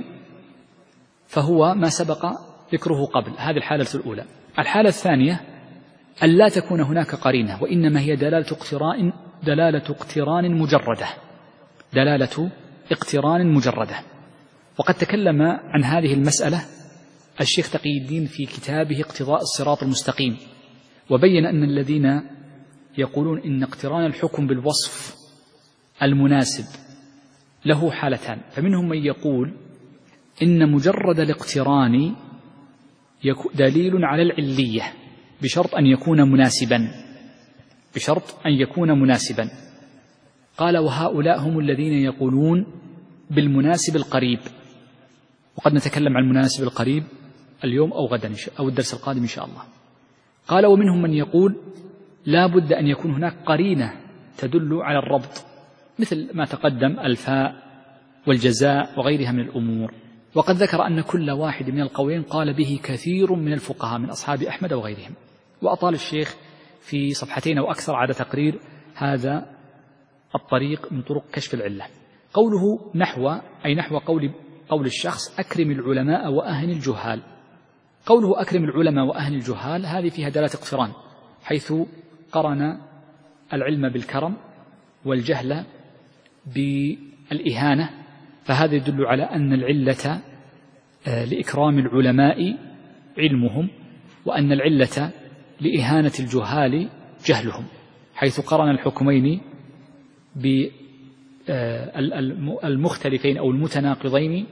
فهو ما سبق ذكره قبل. هذه الحالة الأولى. الحالة الثانية أن لا تكون هناك قرينة، وإنما هي دلالة اقتران دلالة اقتران مجردة دلالة اقتران مجردة وقد تكلم عن هذه المسألة الشيخ تقي الدين في كتابه اقتضاء الصراط المستقيم، وبين أن الذين يقولون إن اقتران الحكم بالوصف المناسب له حالتان، فمنهم من يقول إن مجرد الاقتران دليل على العلية بشرط أن يكون مناسبا بشرط أن يكون مناسبا قال: وهؤلاء هم الذين يقولون بالمناسب القريب، وقد نتكلم عن المناسب القريب اليوم أو غدا أو الدرس القادم إن شاء الله. قال: ومنهم من يقول لا بد أن يكون هناك قرينة تدل على الربط، مثل ما تقدم الفاء والجزاء وغيرها من الأمور. وقد ذكر أن كل واحد من القولين قال به كثير من الفقهاء من أصحاب أحمد وغيرهم، وأطال الشيخ في صفحتين أو أكثر على تقرير هذا الطريق من طرق كشف العلة. قوله نحو أي نحو قول قول الشخص: أكرم العلماء وأهن الجهال. قوله أكرم العلماء وأهن الجهال هذه فيها دلالة اقتران، حيث قرن العلم بالكرم والجهل بالإهانة، فهذا يدل على أن العلة لإكرام العلماء علمهم، وأن العلة لإهانة الجهال جهلهم، حيث قرن الحكمين بالمختلفين أو المتناقضين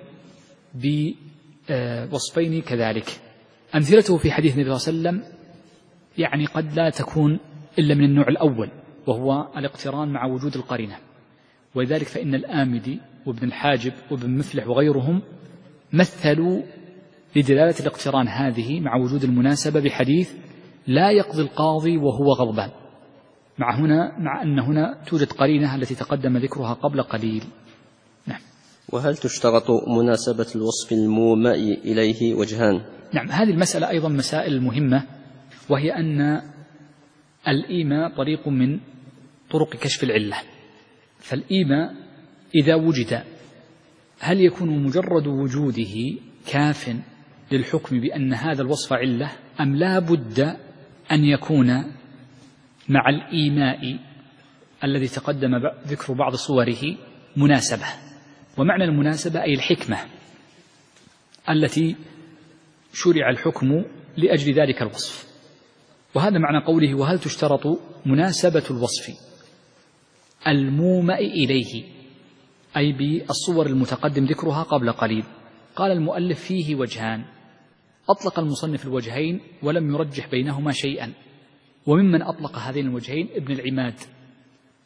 بوصفين كذلك. أمثلته في حديث النبي صلى الله عليه وسلم يعني قد لا تكون إلا من النوع الأول، وهو الاقتران مع وجود القرينة. ولذلك فإن الآمدي وابن الحاجب وابن مفلح وغيرهم مثلوا لدلالة الاقتران هذه مع وجود المناسبة بحديث: لا يقضي القاضي وهو غضبان، مع هنا مع أن هنا توجد قرينة التي تقدم ذكرها قبل قليل. نعم. وهل تشترط مناسبة الوصف المومأ إليه وجهان؟ نعم. هذه المسألة أيضا مسائل مهمة، وهي أن الإيماء طريق من طرق كشف العلة. فالإيماء إذا وجد هل يكون مجرد وجوده كاف للحكم بأن هذا الوصف علة، أم لا بد أن يكون مع الإيماء الذي تقدم ذكر بعض صوره مناسبة؟ ومعنى المناسبة أي الحكمة التي شرع الحكم لأجل ذلك الوصف. وهذا معنى قوله: وهل تشترط مناسبة الوصف المومأ إليه، أي بالصور المتقدم ذكرها قبل قليل. قال المؤلف: فيه وجهان. أطلق المصنف الوجهين ولم يرجح بينهما شيئا، وممن أطلق هذين الوجهين ابن العماد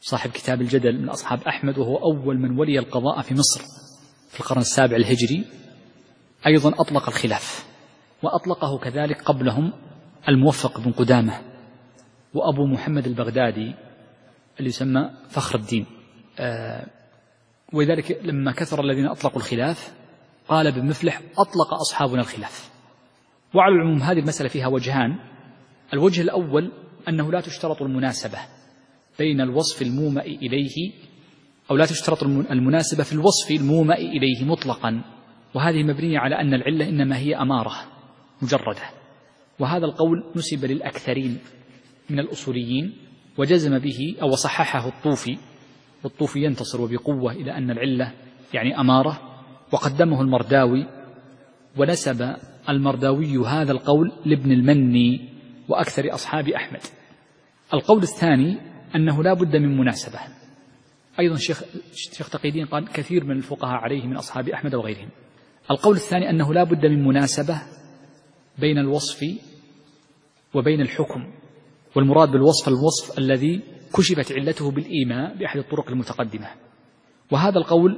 صاحب كتاب الجدل من أصحاب أحمد، وهو أول من ولي القضاء في مصر في القرن السابع الهجري، أيضا أطلق الخلاف، وأطلقه كذلك قبلهم الموفق بن قدامة وأبو محمد البغدادي اللي يسمى فخر الدين. آه ولذلك لما كثر الذين أطلقوا الخلاف قال ابن مفلح أطلق أصحابنا الخلاف. وعلى العموم هذه المسألة فيها وجهان. الوجه الأول أنه لا تشترط المناسبة بين الوصف المومأ إليه، أو لا تشترط المناسبة في الوصف المومأ إليه مطلقا، وهذه مبنية على أن العلة إنما هي أمارة مجردة، وهذا القول نسب للأكثرين من الأصوليين وجزم به أو صححه الطوفي، والطوفي ينتصر وبقوة إلى أن العلة يعني أمارة، وقدمه المرداوي، ونسب المرداوي هذا القول لابن المني وأكثر أصحاب أحمد. القول الثاني أنه لا بد من مناسبة، أيضا الشيخ الشيخ تقي الدين قال كثير من الفقهاء عليه من أصحاب أحمد وغيرهم. القول الثاني أنه لا بد من مناسبة بين الوصف وبين الحكم، والمراد بالوصف الوصف الذي كشفت علته بالإيماء بأحد الطرق المتقدمة. وهذا القول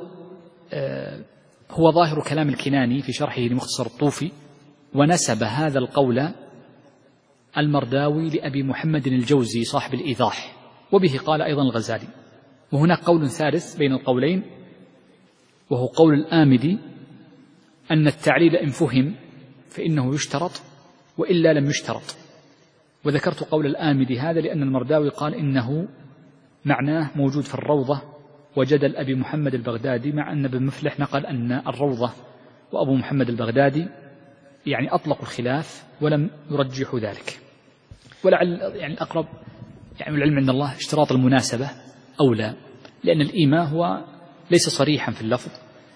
هو ظاهر كلام الكناني في شرحه لمختصر الطوفي، ونسب هذا القول المرداوي لأبي محمد الجوزي صاحب الإيضاح، وبه قال أيضا الغزالي. وهناك قول ثالث بين القولين، وهو قول الآمدي أن التعليل إن فهم فإنه يشترط وإلا لم يشترط. وذكرت قول الآمدي هذا لأن المرداوي قال إنه معناه موجود في الروضة وجدل أبي محمد البغدادي، مع أن ابن مفلح نقل أن الروضة وأبو محمد البغدادي يعني أطلقوا الخلاف ولم يرجحوا ذلك. ولعل يعني الأقرب يعني العلم عند الله اشتراط المناسبة أولى، لأن الإيماء هو ليس صريحا في اللفظ.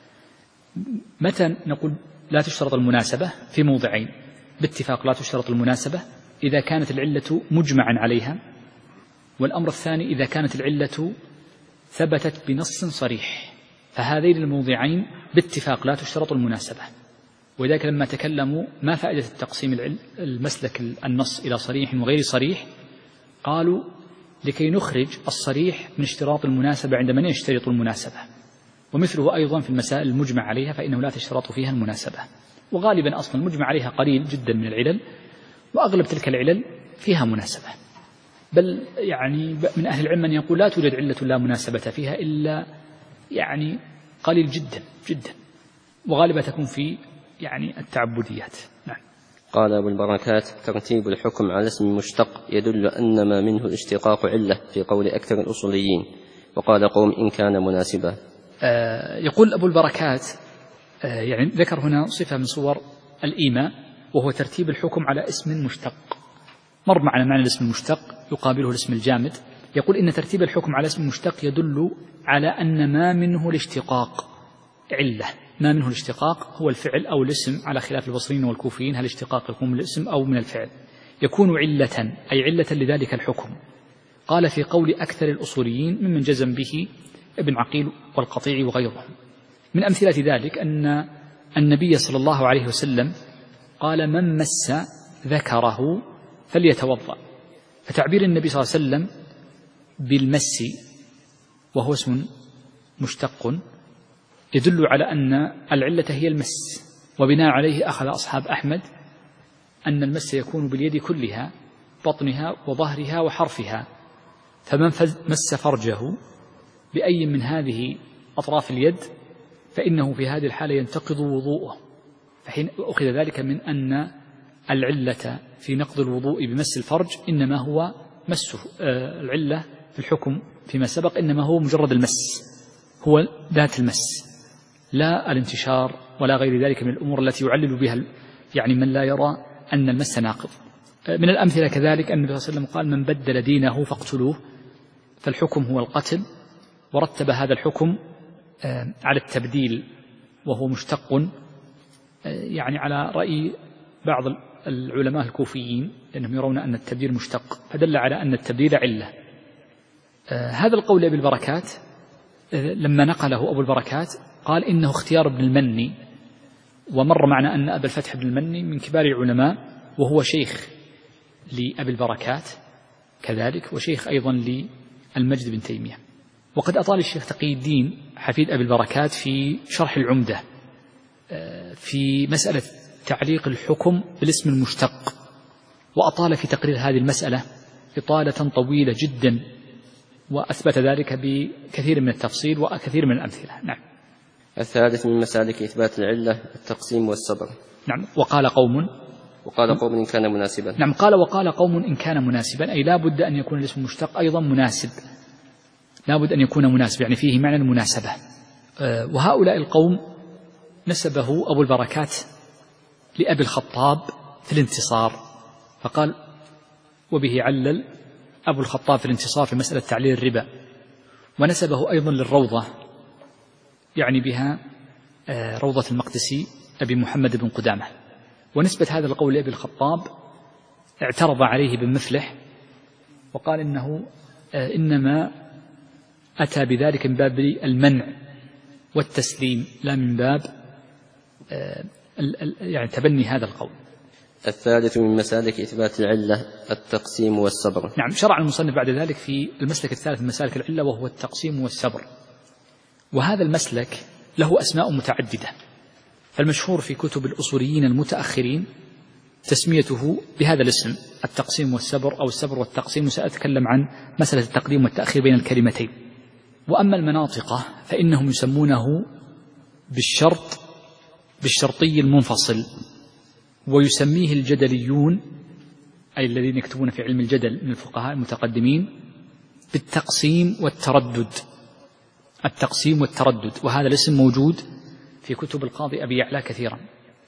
متى نقول لا تشترط المناسبة؟ في موضعين باتفاق لا تشترط المناسبة: إذا كانت العلة مجمعا عليها، والأمر الثاني إذا كانت العلة ثبتت بنص صريح. فهذين الموضعين باتفاق لا تشترط المناسبة. وذلك لما تكلموا ما فائدة التقسيم المسلك النص إلى صريح وغير صريح، قالوا لكي نخرج الصريح من اشتراط المناسبة عند من يشترط المناسبة، ومثله أيضا في المسائل المجمع عليها فإنه لا تشترط فيها المناسبة. وغالبا أصلا المجمع عليها قليل جدا من العلل، وأغلب تلك العلل فيها مناسبة. بل يعني من أهل العلم من يقول لا توجد علة لا مناسبة فيها إلا يعني قليل جدا جدا، وغالبا تكون في يعني التعبديات. نعم. قال أبو البركات: ترتيب الحكم على اسم مشتق يدل أن ما منه الاشتقاق علة في قول أكثر الأصوليين، وقال قوم إن كان مناسبا. آه يقول أبو البركات آه يعني ذكر هنا صفة من صور الإيماء، وهو ترتيب الحكم على اسم مشتق. مر معنا معنى الاسم المشتق يقابله الاسم الجامد. يقول إن ترتيب الحكم على اسم مشتق يدل على أن ما منه الاشتقاق علة. ما منه الاشتقاق هو الفعل أو الاسم، على خلاف البصريين والكوفيين هل الاشتقاق يكون من الاسم أو من الفعل. يكون علة أي علة لذلك الحكم. قال في قول أكثر الأصوليين ممن جزم به ابن عقيل والقطيع وغيرهم. من أمثلة ذلك أن النبي صلى الله عليه وسلم قال: من مس ذكره فليتوضأ. فتعبير النبي صلى الله عليه وسلم بالمس وهو اسم مشتق يدل على أن العلة هي المس، وبناء عليه أخذ أصحاب أحمد أن المس يكون باليد كلها، بطنها وظهرها وحرفها. فمن مس فرجه بأي من هذه أطراف اليد فإنه في هذه الحالة ينتقض وضوءه. فحين أخذ ذلك من أن العلة في نقض الوضوء بمس الفرج إنما هو مسه. آه العلة في الحكم فيما سبق إنما هو مجرد المس، هو ذات المس، لا الانتشار ولا غير ذلك من الأمور التي يعلل بها يعني من لا يرى أن المس ناقض. من الأمثلة كذلك أن النبي صلى الله عليه وسلم قال: من بدل دينه فاقتلوه. فالحكم هو القتل، ورتب هذا الحكم على التبديل وهو مشتق، يعني على رأي بعض العلماء الكوفيين لأنهم يرون أن التبديل مشتق، فدل على أن التبديل علة. هذا القول أبي البركات لما نقله أبو البركات قال إنه اختيار ابن المني، ومر معنا أن أبا الفتح بن المني من كبار العلماء، وهو شيخ لأبي البركات كذلك، وشيخ أيضا المجد بن تيمية. وقد أطال الشيخ تقي الدين حفيد أبي البركات في شرح العمدة في مسألة تعليق الحكم بالاسم المشتق، وأطال في تقرير هذه المسألة إطالة طويلة جدا، وأثبت ذلك بكثير من التفصيل وكثير من الأمثلة. نعم. الثالث من مسالك إثبات العلة التقسيم والصبر. نعم. وقال قوم وقال قوم إن كان مناسبا. نعم. قال وقال قوم إن كان مناسبا، أي لا بد أن يكون الاسم المشتق أيضا مناسب، لا بد أن يكون مناسب، يعني فيه معنى المناسبة. وهؤلاء القوم نسبه أبو البركات لأبي الخطاب في الانتصار، فقال وبه علل أبو الخطاب في الانتصار في مسألة تعليل الربا. ونسبه أيضا للروضة، يعني بها روضة المقدسي أبي محمد بن قدامة. ونسبة هذا القول لأبي الخطاب اعترض عليه بن مفلح وقال إنه إنما أتى بذلك من باب المنع والتسليم، لا من باب يعني تبني هذا القول. الثالث من مسالك إثبات العلة التقسيم والصبر. نعم. شرع المصنف بعد ذلك في المسلك الثالث من مسالك العلة، وهو التقسيم والصبر. وهذا المسلك له أسماء متعددة، فالمشهور في كتب الأصوليين المتأخرين تسميته بهذا الاسم التقسيم والصبر، أو الصبر والتقسيم، وسأتكلم عن مسألة التقديم والتأخير بين الكلمتين. وأما المناطقة فإنهم يسمونه بالشرط بالشرطي المنفصل، ويسميه الجدليون أي الذين يكتبون في علم الجدل من الفقهاء المتقدمين بالتقسيم والتردد. التقسيم والتردد، وهذا الاسم موجود في كتب القاضي أبي يعلى كثيرا.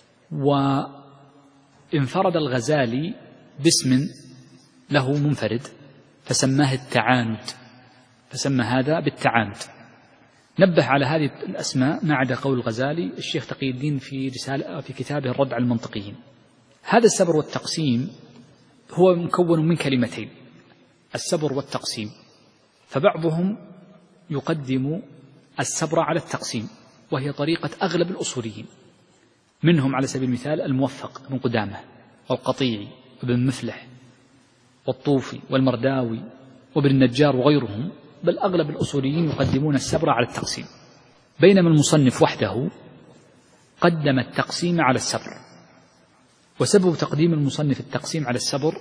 وانفرد الغزالي باسم له منفرد فسماه التعاند، فسمى هذا بالتعاند. نبه على هذه الأسماء ما عدا قول الغزالي الشيخ تقي الدين في رسالة في كتابه الرد على المنطقيين. هذا السبر والتقسيم هو مكون من كلمتين، السبر والتقسيم، فبعضهم يقدم السبر على التقسيم، وهي طريقة أغلب الأصوليين، منهم على سبيل المثال الموفق بن قدامة والقطيعي وابن مفلح والطوفي والمرداوي وابن النجار وغيرهم، بل أغلب الأصوليين يقدمون السبر على التقسيم، بينما المصنف وحده قدم التقسيم على السبر. وسبب تقديم المصنف التقسيم على السبر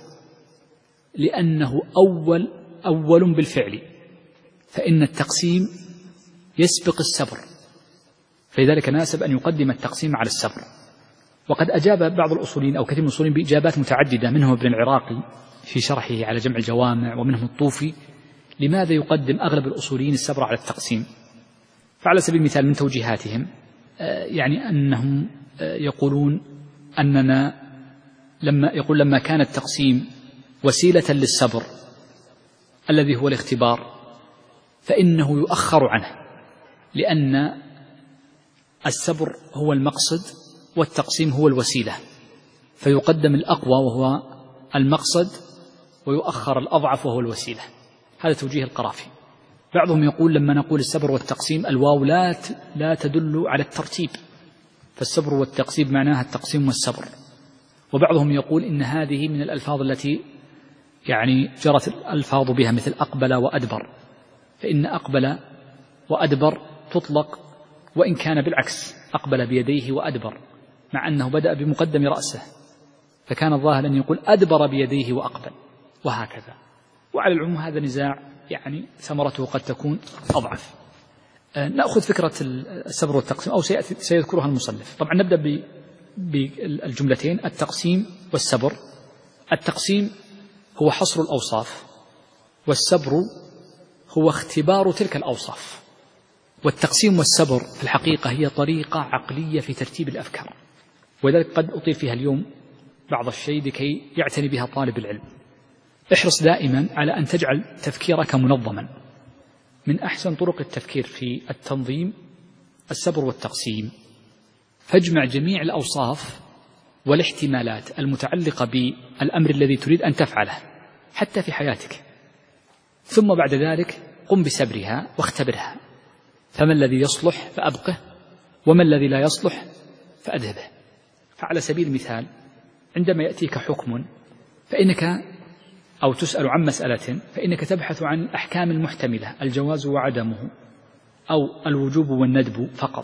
لأنه أول أول بالفعل، فإن التقسيم يسبق السبر، فلذلك ناسب أن يقدم التقسيم على السبر. وقد أجاب بعض الأصوليين أو كثير من الأصوليين بإجابات متعددة، منهم ابن العراقي في شرحه على جمع الجوامع، ومنهم الطوفي، لماذا يقدم أغلب الأصوليين السبر على التقسيم. فعلى سبيل المثال من توجيهاتهم يعني أنهم يقولون أننا لما يقول لما كان التقسيم وسيلة للسبر الذي هو الاختبار فإنه يؤخر عنه، لأن السبر هو المقصد والتقسيم هو الوسيلة، فيقدم الأقوى وهو المقصد ويؤخر الأضعف وهو الوسيلة. هذا توجيه القرافي. بعضهم يقول لما نقول السبر والتقسيم الواو لا لا تدل على الترتيب، فالسبر والتقسيم معناها التقسيم والسبر. وبعضهم يقول إن هذه من الألفاظ التي يعني جرت الألفاظ بها، مثل أقبل وأدبر، فإن أقبل وأدبر تطلق وإن كان بالعكس، أقبل بيديه وأدبر، مع أنه بدأ بمقدم رأسه، فكان الظاهر أن يقول أدبر بيديه وأقبل، وهكذا. وعلى العموم هذا نزاع يعني ثمرته قد تكون أضعف. نأخذ فكرة السبر والتقسيم أو سيذكرها المصنف. طبعا نبدأ بالجملتين، التقسيم والسبر. التقسيم هو حصر الأوصاف، والسبر هو اختبار تلك الأوصاف. والتقسيم والسبر في الحقيقة هي طريقة عقلية في ترتيب الأفكار، وذلك قد أطيل فيها اليوم بعض الشيء لكي يعتني بها طالب العلم. احرص دائما على أن تجعل تفكيرك منظما. من أحسن طرق التفكير في التنظيم السبر والتقسيم، فاجمع جميع الأوصاف والاحتمالات المتعلقة بالأمر الذي تريد أن تفعله حتى في حياتك، ثم بعد ذلك قم بسبرها واختبرها، فما الذي يصلح فأبقه، وما الذي لا يصلح فأذهبه. فعلى سبيل المثال عندما يأتيك حكم فإنك أو تسأل عن مسألة فإنك تبحث عن الأحكام المحتملة، الجواز وعدمه، أو الوجوب والندب فقط،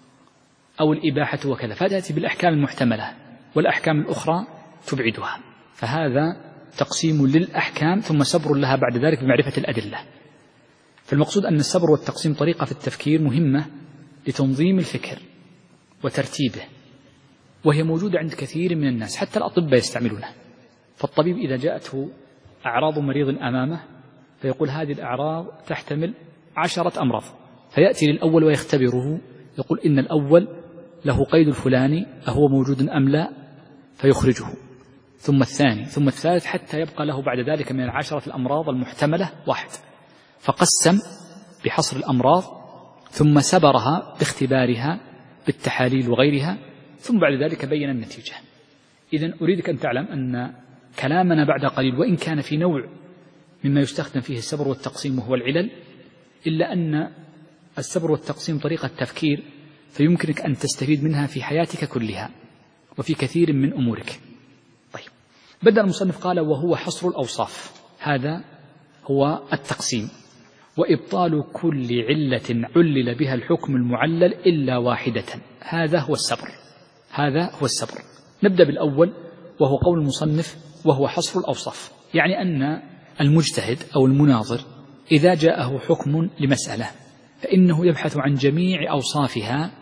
أو الإباحة وكذا، فتأتي بالأحكام المحتملة والأحكام الأخرى تبعدها. فهذا تقسيم للأحكام ثم صبر لها بعد ذلك بمعرفة الأدلة. فالمقصود أن الصبر والتقسيم طريقة في التفكير مهمة لتنظيم الفكر وترتيبه، وهي موجودة عند كثير من الناس، حتى الأطباء يستعملونها. فالطبيب إذا جاءته أعراض مريض أمامه فيقول هذه الأعراض تحتمل عشرة أمراض، فيأتي للأول ويختبره، يقول إن الأول له قيد الفلاني أهو موجود أم لا، فيخرجه، ثم الثاني، ثم الثالث، حتى يبقى له بعد ذلك من العشرة الأمراض المحتملة واحد. فقسم بحصر الأمراض ثم سبرها باختبارها بالتحاليل وغيرها، ثم بعد ذلك بين النتيجة. إذن أريدك أن تعلم أن كلامنا بعد قليل وإن كان في نوع مما يستخدم فيه السبر والتقسيم وهو العلل، إلا أن السبر والتقسيم طريقة تفكير فيمكنك أن تستفيد منها في حياتك كلها وفي كثير من أمورك. طيب، بدأ المصنف قال وهو حصر الأوصاف، هذا هو التقسيم، وإبطال كل علة علل بها الحكم المعلل إلا واحدة، هذا هو السبر، هذا هو السبر. نبدأ بالأول وهو قول المصنف وهو حصر الأوصاف، يعني أن المجتهد أو المناظر إذا جاءه حكم لمسألة فإنه يبحث عن جميع أوصافها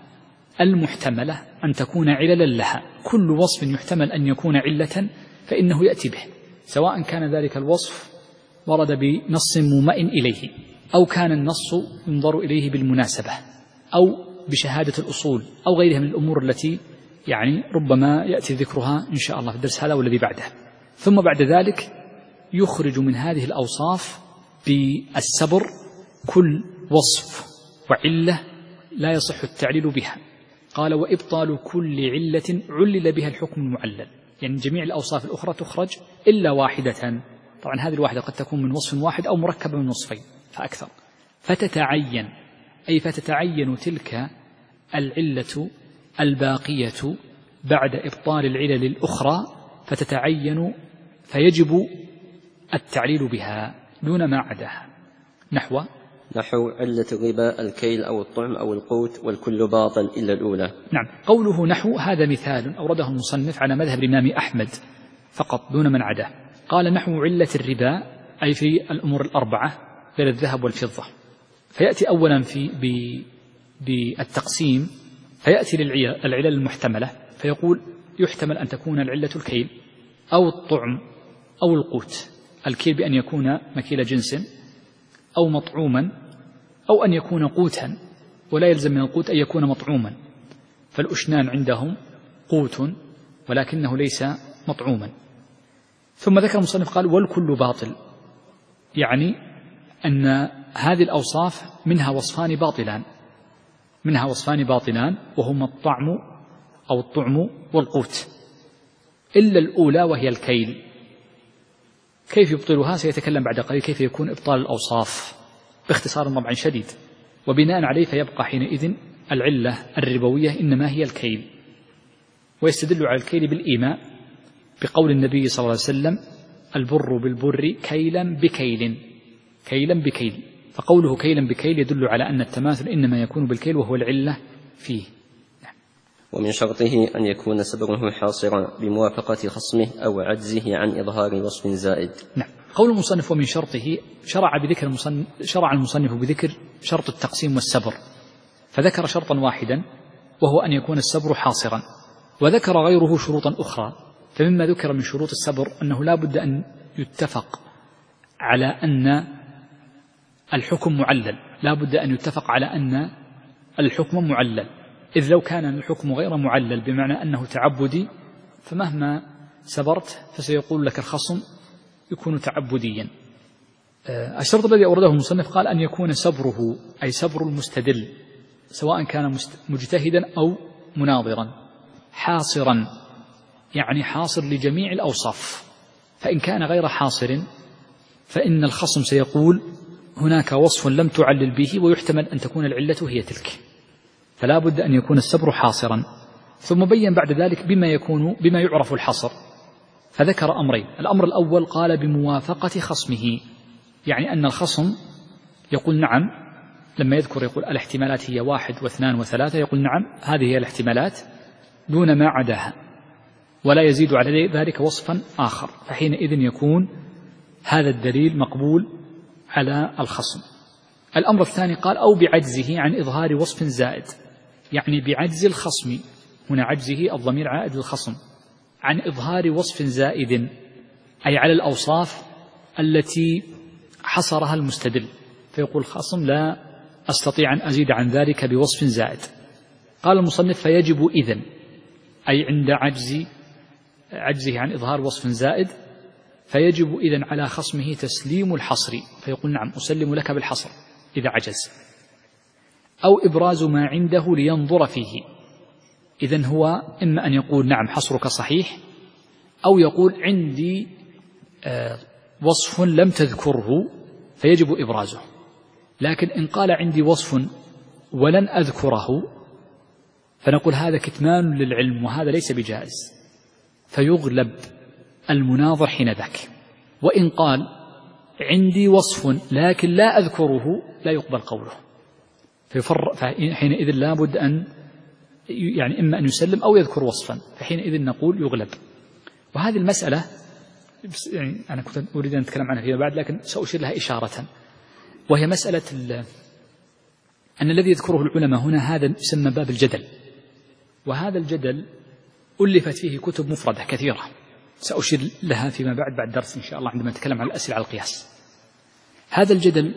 المحتملة أن تكون عللا لها، كل وصف يحتمل أن يكون علة فإنه يأتي به، سواء كان ذلك الوصف ورد بنص ممئن إليه، أو كان النص ينظر إليه بالمناسبة، أو بشهادة الأصول، أو غيرها من الأمور التي يعني ربما يأتي ذكرها إن شاء الله في الدرس هذا والذي بعده. ثم بعد ذلك يخرج من هذه الأوصاف بالسبر كل وصف وعلة لا يصح التعليل بها. قال وإبطال كل علة علل بها الحكم المعلل، يعني جميع الأوصاف الأخرى تخرج إلا واحدة. طبعا هذه الواحدة قد تكون من وصف واحد أو مركبة من وصفين فأكثر، فتتعين، أي فتتعين تلك العلة الباقية بعد إبطال العلل الأخرى، فتتعين فيجب التعليل بها دون ما عداها. نحو نحو علة الربا الكيل أو الطعم أو القوت، والكل باطل إلا الأولى. نعم، قوله نحو هذا مثال أورده المصنف على مذهب الإمام أحمد فقط دون من عداه. قال نحو علة الربا أي في الأمور الأربعة غير الذهب والفضة، فيأتي أولا في بالتقسيم فيأتي للعلل المحتملة، فيقول يحتمل أن تكون العلة الكيل أو الطعم أو القوت، الكيل بأن يكون مكيل جنس أو مطعوما، أو أن يكون قوتا، ولا يلزم من القوت أن يكون مطعوما، فالأشنان عندهم قوت ولكنه ليس مطعوما. ثم ذكر المصنف قال والكل باطل، يعني أن هذه الأوصاف منها وصفان باطلان، منها وصفان باطلان وهما الطعم أو الطعم والقوت، إلا الأولى وهي الكيل. كيف يبطلها سيتكلم بعد قليل، كيف يكون إبطال الأوصاف باختصار طبعا شديد، وبناء عليه فيبقى حينئذ العلة الربوية إنما هي الكيل. ويستدل على الكيل بالإيماء بقول النبي صلى الله عليه وسلم البر بالبر كيلا بكيل، كيلا بكيل، فقوله كيلا بكيل يدل على أن التماثل إنما يكون بالكيل وهو العلة فيه. ومن شرطه أن يكون سببه حاصرا بموافقة خصمه أو عجزه عن إظهار وصف زائد. نعم، قول المصنف ومن شرطه شرع بذكر المصنف شرع المصنف بذكر شرط التقسيم والسبر، فذكر شرطا واحدا وهو أن يكون السبر حاصرا، وذكر غيره شروطا أخرى. فمما ذكر من شروط السبر أنه لا بد أن يتفق على أن الحكم معلل، لا بد أن يتفق على أن الحكم معلل، إذ لو كان الحكم غير معلل بمعنى أنه تعبدي فمهما سبرت فسيقول لك الخصم يكون تعبديا. الشرط الذي أورده المصنف قال أن يكون سبره أي سبر المستدل سواء كان مجتهدا أو مناظرا حاصرا، يعني حاصر لجميع الأوصاف، فإن كان غير حاصر فإن الخصم سيقول هناك وصف لم تعلل به ويحتمل أن تكون العلة هي تلك، فلا بد أن يكون السبر حاصرا. ثم بين بعد ذلك بما يكون بما يعرف الحصر، فذكر أمرين. الأمر الأول قال بموافقة خصمه، يعني أن الخصم يقول نعم، لما يذكر يقول الاحتمالات هي واحد واثنان وثلاثة، يقول نعم هذه هي الاحتمالات دون ما عداها، ولا يزيد على ذلك وصفا آخر، فحينئذ يكون هذا الدليل مقبول على الخصم. الأمر الثاني قال أو بعجزه عن إظهار وصف زائد، يعني بعجز الخصم، هنا عجزه الضمير عائد للخصم، عن إظهار وصف زائد، أي على الأوصاف التي حصرها المستدل، فيقول الخصم لا أستطيع أن أزيد عن ذلك بوصف زائد. قال المصنف فيجب إذن، أي عند عجز عجزه عن إظهار وصف زائد، فيجب إذن على خصمه تسليم الحصر، فيقول نعم أسلم لك بالحصر إذا عجز، أو إبراز ما عنده لينظر فيه. إذن هو إما أن يقول نعم حصرك صحيح، أو يقول عندي آه وصف لم تذكره فيجب إبرازه. لكن إن قال عندي وصف ولن أذكره فنقول هذا كتمان للعلم، وهذا ليس بجائز، فيغلب المناظر حين ذاك. وإن قال عندي وصف لكن لا أذكره لا يقبل قوله، فحينئذ لا بد أن يعني إما أن يسلم أو يذكر وصفا، فحينئذ نقول يغلب. وهذه المسألة يعني أنا كنت أريد أن أتكلم عنها فيما بعد، لكن سأشير لها إشارة، وهي مسألة أن الذي يذكره العلماء هنا هذا يسمى باب الجدل، وهذا الجدل ألفت فيه كتب مفردة كثيرة، سأشير لها فيما بعد بعد درس إن شاء الله عندما نتكلم عن الأسئلة على القياس. هذا الجدل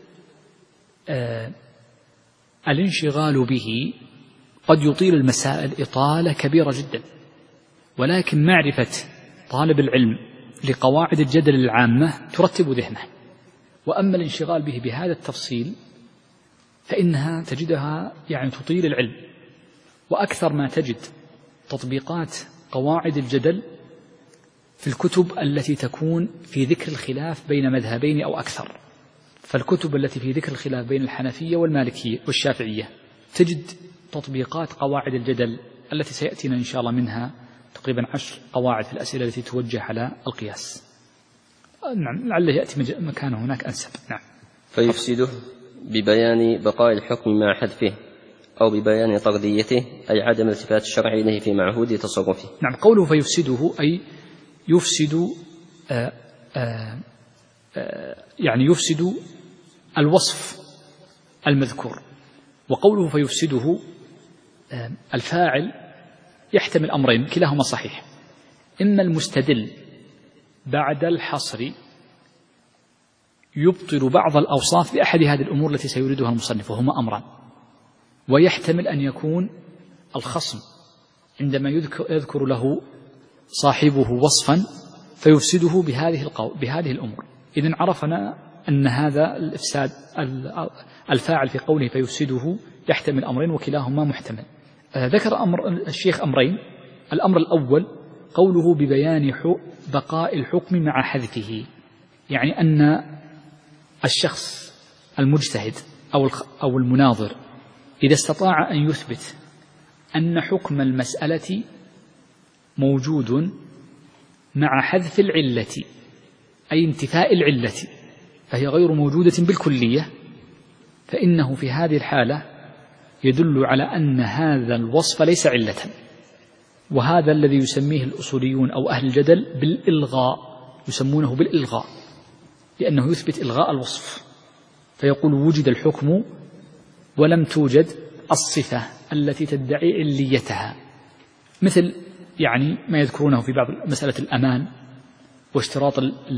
آه الانشغال به قد يطيل المسائل إطالة كبيرة جدا، ولكن معرفة طالب العلم لقواعد الجدل العامة ترتب ذهنه. وأما الانشغال به بهذا التفصيل فإنها تجدها يعني تطيل العلم، وأكثر ما تجد تطبيقات قواعد الجدل في الكتب التي تكون في ذكر الخلاف بين مذهبين أو أكثر. فالكتب التي في ذكر الخلاف بين الحنفية والمالكية والشافعية تجد تطبيقات قواعد الجدل التي سيأتينا إن شاء الله منها تقريبا عشر قواعد في الأسئلة التي توجه على القياس. نعم لعله يأتي مكانه هناك أنسب. نعم. فيفسده ببيان بقاء الحكم مع حذفه، أو ببيان طرديته، أي عدم التفات الشرع إليه في معهود تصرفه. نعم، قوله فيفسده أي يفسد آآ آآ آآ يعني يفسد الوصف المذكور. وقوله فيفسده الفاعل يحتمل أمرين كلاهما صحيح، إما المستدل بعد الحصر يبطل بعض الأوصاف بأحد هذه الأمور التي سيريدها المصنف، وهما أمران. ويحتمل أن يكون الخصم عندما يذكر, يذكر له صاحبه وصفا فيفسده بهذه القو... بهذه الأمور. إذن عرفنا أن هذا الإفساد الفاعل في قوله فيفسده يحتمل أمرين وكلاهما محتمل. ذكر أمر الشيخ أمرين. الأمر الأول قوله ببيان بقاء الحكم مع حذفه، يعني أن الشخص المجتهد أو أو المناظر إذا استطاع أن يثبت أن حكم المسألة موجود مع حذف العلة، أي انتفاء العلة، فهي غير موجودة بالكلية، فإنه في هذه الحالة يدل على أن هذا الوصف ليس علة. وهذا الذي يسميه الأصوليون أو أهل الجدل بالإلغاء، يسمونه بالإلغاء، لأنه يثبت إلغاء الوصف، فيقول وجد الحكم ولم توجد الصفة التي تدعي عليتها، مثل يعني ما يذكرونه في بعض مسألة الأمان واشتراط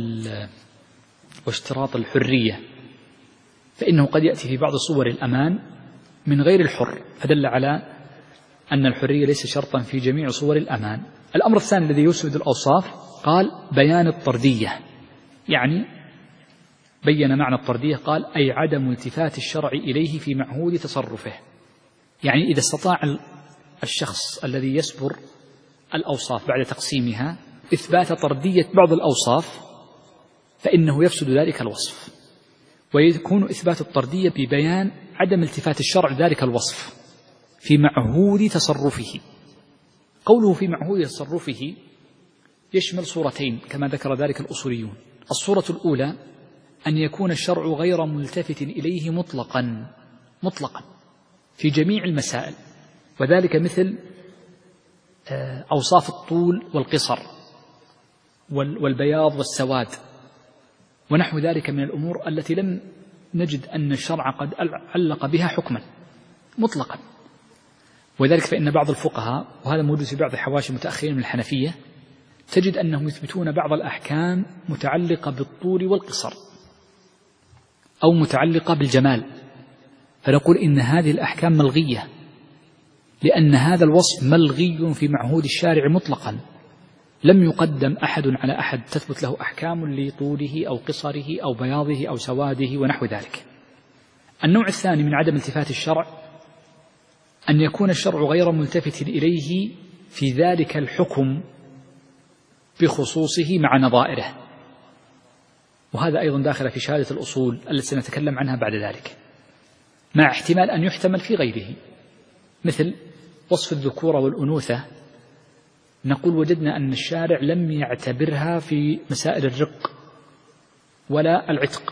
واشتراط الحرية، فإنه قد يأتي في بعض صور الأمان من غير الحر، فدل على أن الحرية ليس شرطا في جميع صور الأمان. الأمر الثاني الذي يسود الأوصاف قال بيان الطردية، يعني بين معنى الطردية، قال أي عدم التفات الشرع إليه في معهود تصرفه، يعني إذا استطاع الشخص الذي يسبر الأوصاف بعد تقسيمها إثبات طردية بعض الأوصاف فإنه يفسد ذلك الوصف، ويكون إثبات الطردية ببيان عدم التفات الشرع ذلك الوصف في معهود تصرفه. قوله في معهود تصرفه يشمل صورتين كما ذكر ذلك الأصوليون. الصورة الأولى أن يكون الشرع غير ملتفت إليه مطلقا مطلقا في جميع المسائل، وذلك مثل أوصاف الطول والقصر والبياض والسواد ونحو ذلك من الأمور التي لم نجد أن الشرع قد علق بها حكما مطلقا. وذلك فإن بعض الفقهاء، وهذا موجود في بعض حواشي المتأخرين من الحنفية، تجد أنهم يثبتون بعض الأحكام متعلقة بالطول والقصر أو متعلقة بالجمال، فنقول إن هذه الأحكام ملغية، لأن هذا الوصف ملغي في معهود الشارع مطلقا، لم يقدم أحد على أحد تثبت له أحكام لطوله أو قصره أو بياضه أو سواده ونحو ذلك. النوع الثاني من عدم التفات الشرع أن يكون الشرع غير ملتفت إليه في ذلك الحكم بخصوصه مع نظائره، وهذا أيضا داخل في شهادة الأصول التي سنتكلم عنها بعد ذلك، مع احتمال أن يحتمل في غيره، مثل وصف الذكورة والأنوثة. نقول وجدنا أن الشارع لم يعتبرها في مسائل الرق ولا العتق،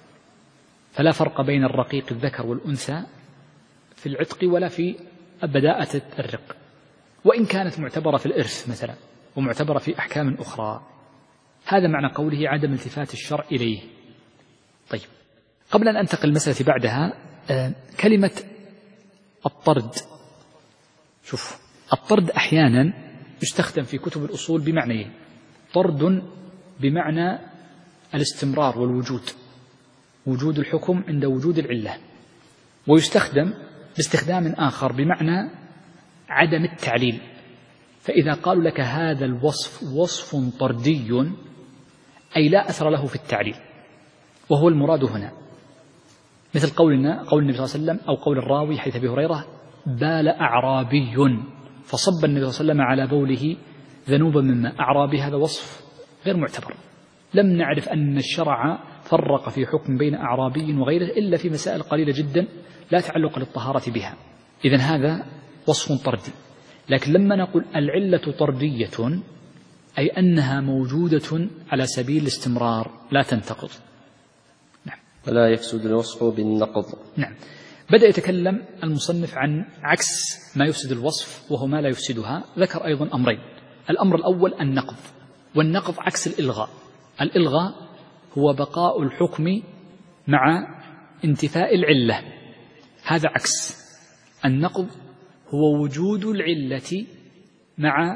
فلا فرق بين الرقيق الذكر والأنثى في العتق ولا في بداءة الرق، وإن كانت معتبرة في الإرث مثلا ومعتبرة في أحكام أخرى. هذا معنى قوله عدم التفات الشرع إليه. طيب، قبل أن أنتقل المسألة بعدها، كلمة الطرد، شوف، الطرد أحيانا يستخدم في كتب الأصول بمعنيين: طرد بمعنى الاستمرار والوجود، وجود الحكم عند وجود العلة، ويستخدم باستخدام آخر بمعنى عدم التعليل. فإذا قالوا لك هذا الوصف وصف طردي أي لا أثر له في التعليل، وهو المراد هنا، مثل قولنا قول النبي صلى الله عليه وسلم أو قول الراوي حديث أبي هريرة: بال أعرابي، فصب النبي صلى الله عليه وسلم على بوله ذنوبا من ماء. أعرابي هذا وصف غير معتبر، لم نعرف أن الشرع فرق في حكم بين أعرابي وغيره إلا في مسائل قليلة جدا لا تعلق للطهارة بها. إذن هذا وصف طردي. لكن لما نقول العلة طردية أي أنها موجودة على سبيل الاستمرار لا تنتقض. نعم. ولا يفسد الوصف بالنقض. نعم. بدأ يتكلم المصنف عن عكس ما يفسد الوصف وهو ما لا يفسدها. ذكر أيضا أمرين: الأمر الأول النقض، والنقض عكس الإلغاء. الإلغاء هو بقاء الحكم مع انتفاء العلة، هذا عكس. النقض هو وجود العلة مع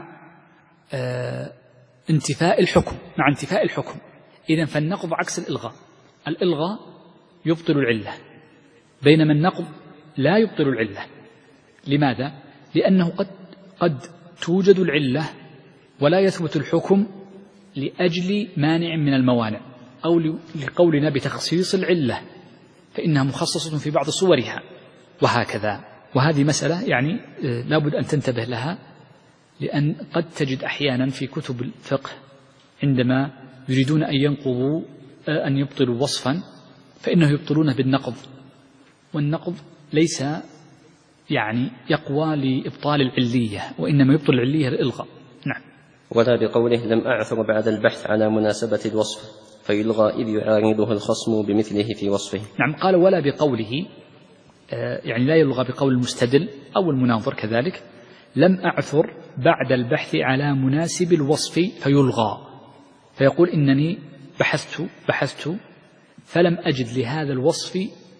آه انتفاء الحكم مع انتفاء الحكم. إذن فالنقض عكس الإلغاء. الإلغاء يبطل العلة، بينما النقض لا يبطل العلة. لماذا؟ لأنه قد قد توجد العلة ولا يثبت الحكم لأجل مانع من الموانع، أو لقولنا بتخصيص العلة فإنها مخصصة في بعض صورها، وهكذا. وهذه مسألة يعني لابد أن تنتبه لها، لأن قد تجد أحيانا في كتب الفقه عندما يريدون أن ينقضوا أن يبطلوا وصفا فإنه يبطلونه بالنقض، والنقض ليس يعني يقوى لإبطال العلية، وإنما يبطل العلية للإلغاء. نعم. ولا بقوله لم أعثر بعد البحث على مناسبة الوصف فيلغى إذ يعارضه الخصم بمثله في وصفه. نعم. قال ولا بقوله، يعني لا يلغى بقول المستدل أو المناظر كذلك. لم أعثر بعد البحث على مناسب الوصف فيلغى، فيقول إنني بحثت بحثت فلم أجد لهذا الوصف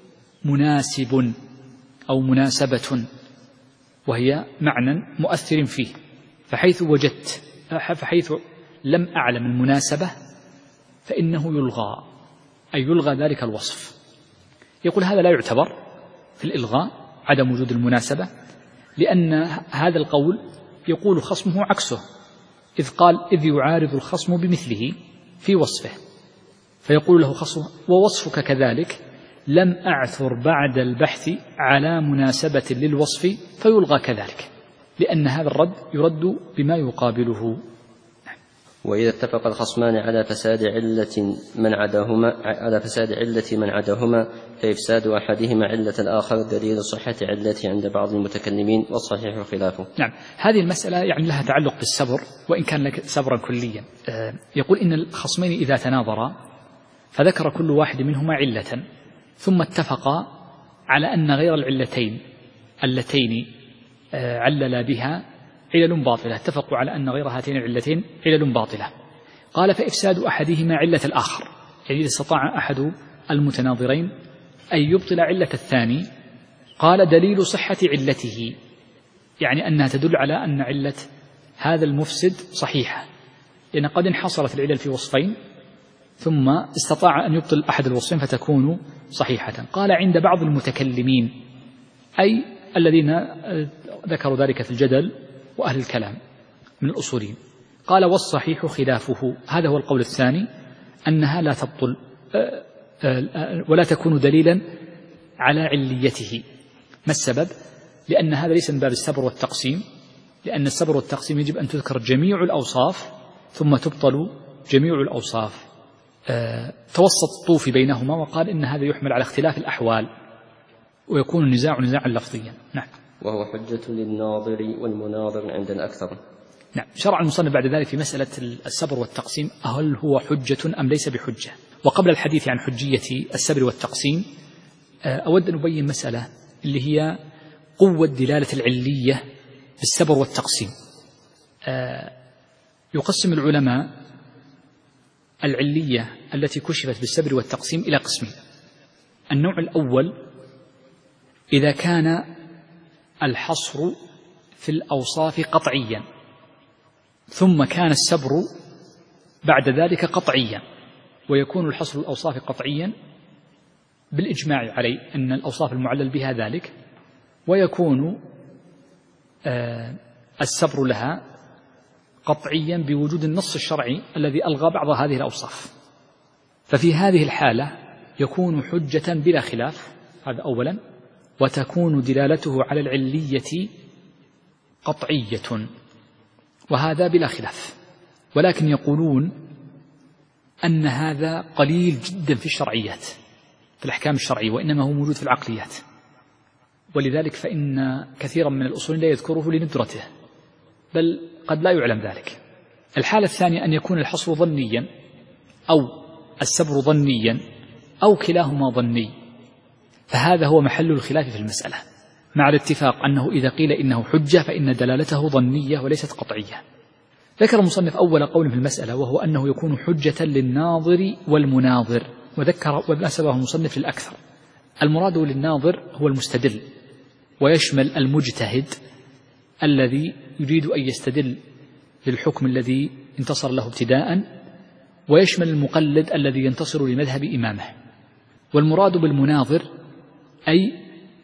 مناسب أو مناسبة، وهي معنى مؤثر فيه، فحيث وجدت فحيث لم أعلم المناسبة فإنه يلغى، أي يلغى ذلك الوصف. يقول هذا لا يعتبر في الإلغاء عدم وجود المناسبة، لأن هذا القول يقول خصمه عكسه، إذ قال إذ يعارض الخصم بمثله في وصفه، فيقول له خصمه ووصفك كذلك لم أعثر بعد البحث على مناسبة للوصف فيلغى كذلك، لأن هذا الرد يرد بما يقابله. وإذا اتفق الخصمان على فساد علة من عداهما على فساد علة من عداهما فإفساد أحدهما علة الآخر دليل صحة علته عند بعض المتكلمين والصحيح خلافه. نعم، هذه المسألة يعني لها تعلق بالسبر وإن كان لك سبرا كليا. يقول إن الخصمين إذا تناظرا فذكر كل واحد منهما علة ثم اتفقا على أن غير العلتين اللتين علل بها علل باطلة، اتفقوا على أن غير هاتين العلتين علل باطلة. قال فإفساد أحدهما علة الآخر، يعني إذا استطاع أحد المتناظرين أن يبطل علة الثاني قال دليل صحة علته، يعني أنها تدل على أن علة هذا المفسد صحيحة، لأن قد انحصرت العلل في وصفين ثم استطاع أن يبطل أحد الوصفين فتكون صحيحة. قال عند بعض المتكلمين، أي الذين ذكروا ذلك في الجدل وأهل الكلام من الأصولين. قال والصحيح خلافه، هذا هو القول الثاني، أنها لا تبطل ولا تكون دليلا على عليته. ما السبب؟ لأن هذا ليس من باب السبر والتقسيم، لأن السبر والتقسيم يجب أن تذكر جميع الأوصاف ثم تبطل جميع الأوصاف. توسط الطوفي بينهما وقال إن هذا يحمل على اختلاف الأحوال ويكون النزاع نزاعا لفظيا. نعم. وهو حجة للناظر والمناظر عند الأكثر. نعم. شرع المصنف بعد ذلك في مسألة السبر والتقسيم، هل هو حجة أم ليس بحجة؟ وقبل الحديث عن حجية السبر والتقسيم أود أن أبين مسألة اللي هي قوة دلالة العلية بالسبر والتقسيم. يقسم العلماء العلية التي كشفت بالسبر والتقسيم إلى قسمين. النوع الأول إذا كان الحصر في الأوصاف قطعيا ثم كان السبر بعد ذلك قطعيا، ويكون الحصر الأوصاف قطعيا بالإجماع عليه أن الأوصاف المعلل بها ذلك، ويكون آه السبر لها قطعيا بوجود النص الشرعي الذي ألغى بعض هذه الأوصاف. ففي هذه الحالة يكون حجة بلا خلاف، هذا أولا، وتكون دلالته على العلية قطعية، وهذا بلا خلاف. ولكن يقولون أن هذا قليل جدا في الشرعيات، في الأحكام الشرعية، وإنما هو موجود في العقليات، ولذلك فإن كثيرا من الأصول لا يذكره لندرته، بل قد لا يعلم ذلك. الحالة الثانية أن يكون الحصر ظنيا أو السبر ظنيا أو كلاهما ظني، فهذا هو محل الخلاف في المسألة، مع الاتفاق أنه إذا قيل إنه حجة فإن دلالته ظنية وليست قطعية. ذكر المصنف أول قول في المسألة وهو أنه يكون حجة للناظر والمناظر، وذكر ونسبه المصنف للأكثر. المراد للناظر هو المستدل، ويشمل المجتهد الذي يريد أن يستدل للحكم الذي انتصر له ابتداء، ويشمل المقلد الذي ينتصر لمذهب إمامه. والمراد بالمناظر أي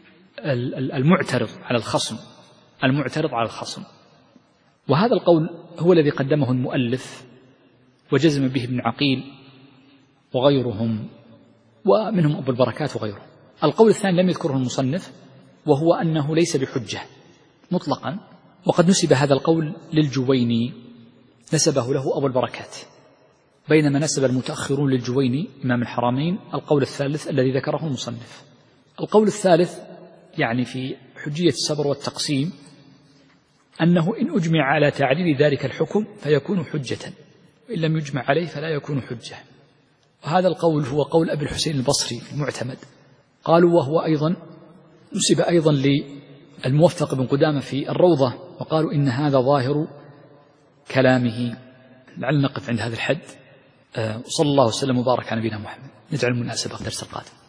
المعترض على الخصم، المعترض على الخصم. وهذا القول هو الذي قدمه المؤلف وجزم به ابن عقيل وغيرهم، ومنهم أبو البركات وغيره. القول الثاني لم يذكره المصنف، وهو أنه ليس بحجة مطلقا، وقد نسب هذا القول للجويني، نسبه له أبو البركات، بينما نسب المتأخرون للجويني إمام الحرمين القول الثالث الذي ذكره المصنف. القول الثالث يعني في حجية السبر والتقسيم أنه إن أجمع على تعليل ذلك الحكم فيكون حجة، وإن لم يجمع عليه فلا يكون حجة. وهذا القول هو قول أبي الحسين البصري في المعتمد. قالوا وهو أيضا نسب أيضا للموفق بن قدامة في الروضة، وقالوا إن هذا ظاهر كلامه. لعل نقف عند هذا الحد. صلى الله وسلم وبارك على نبينا محمد. نجعل المناسبة في الدرس القادم.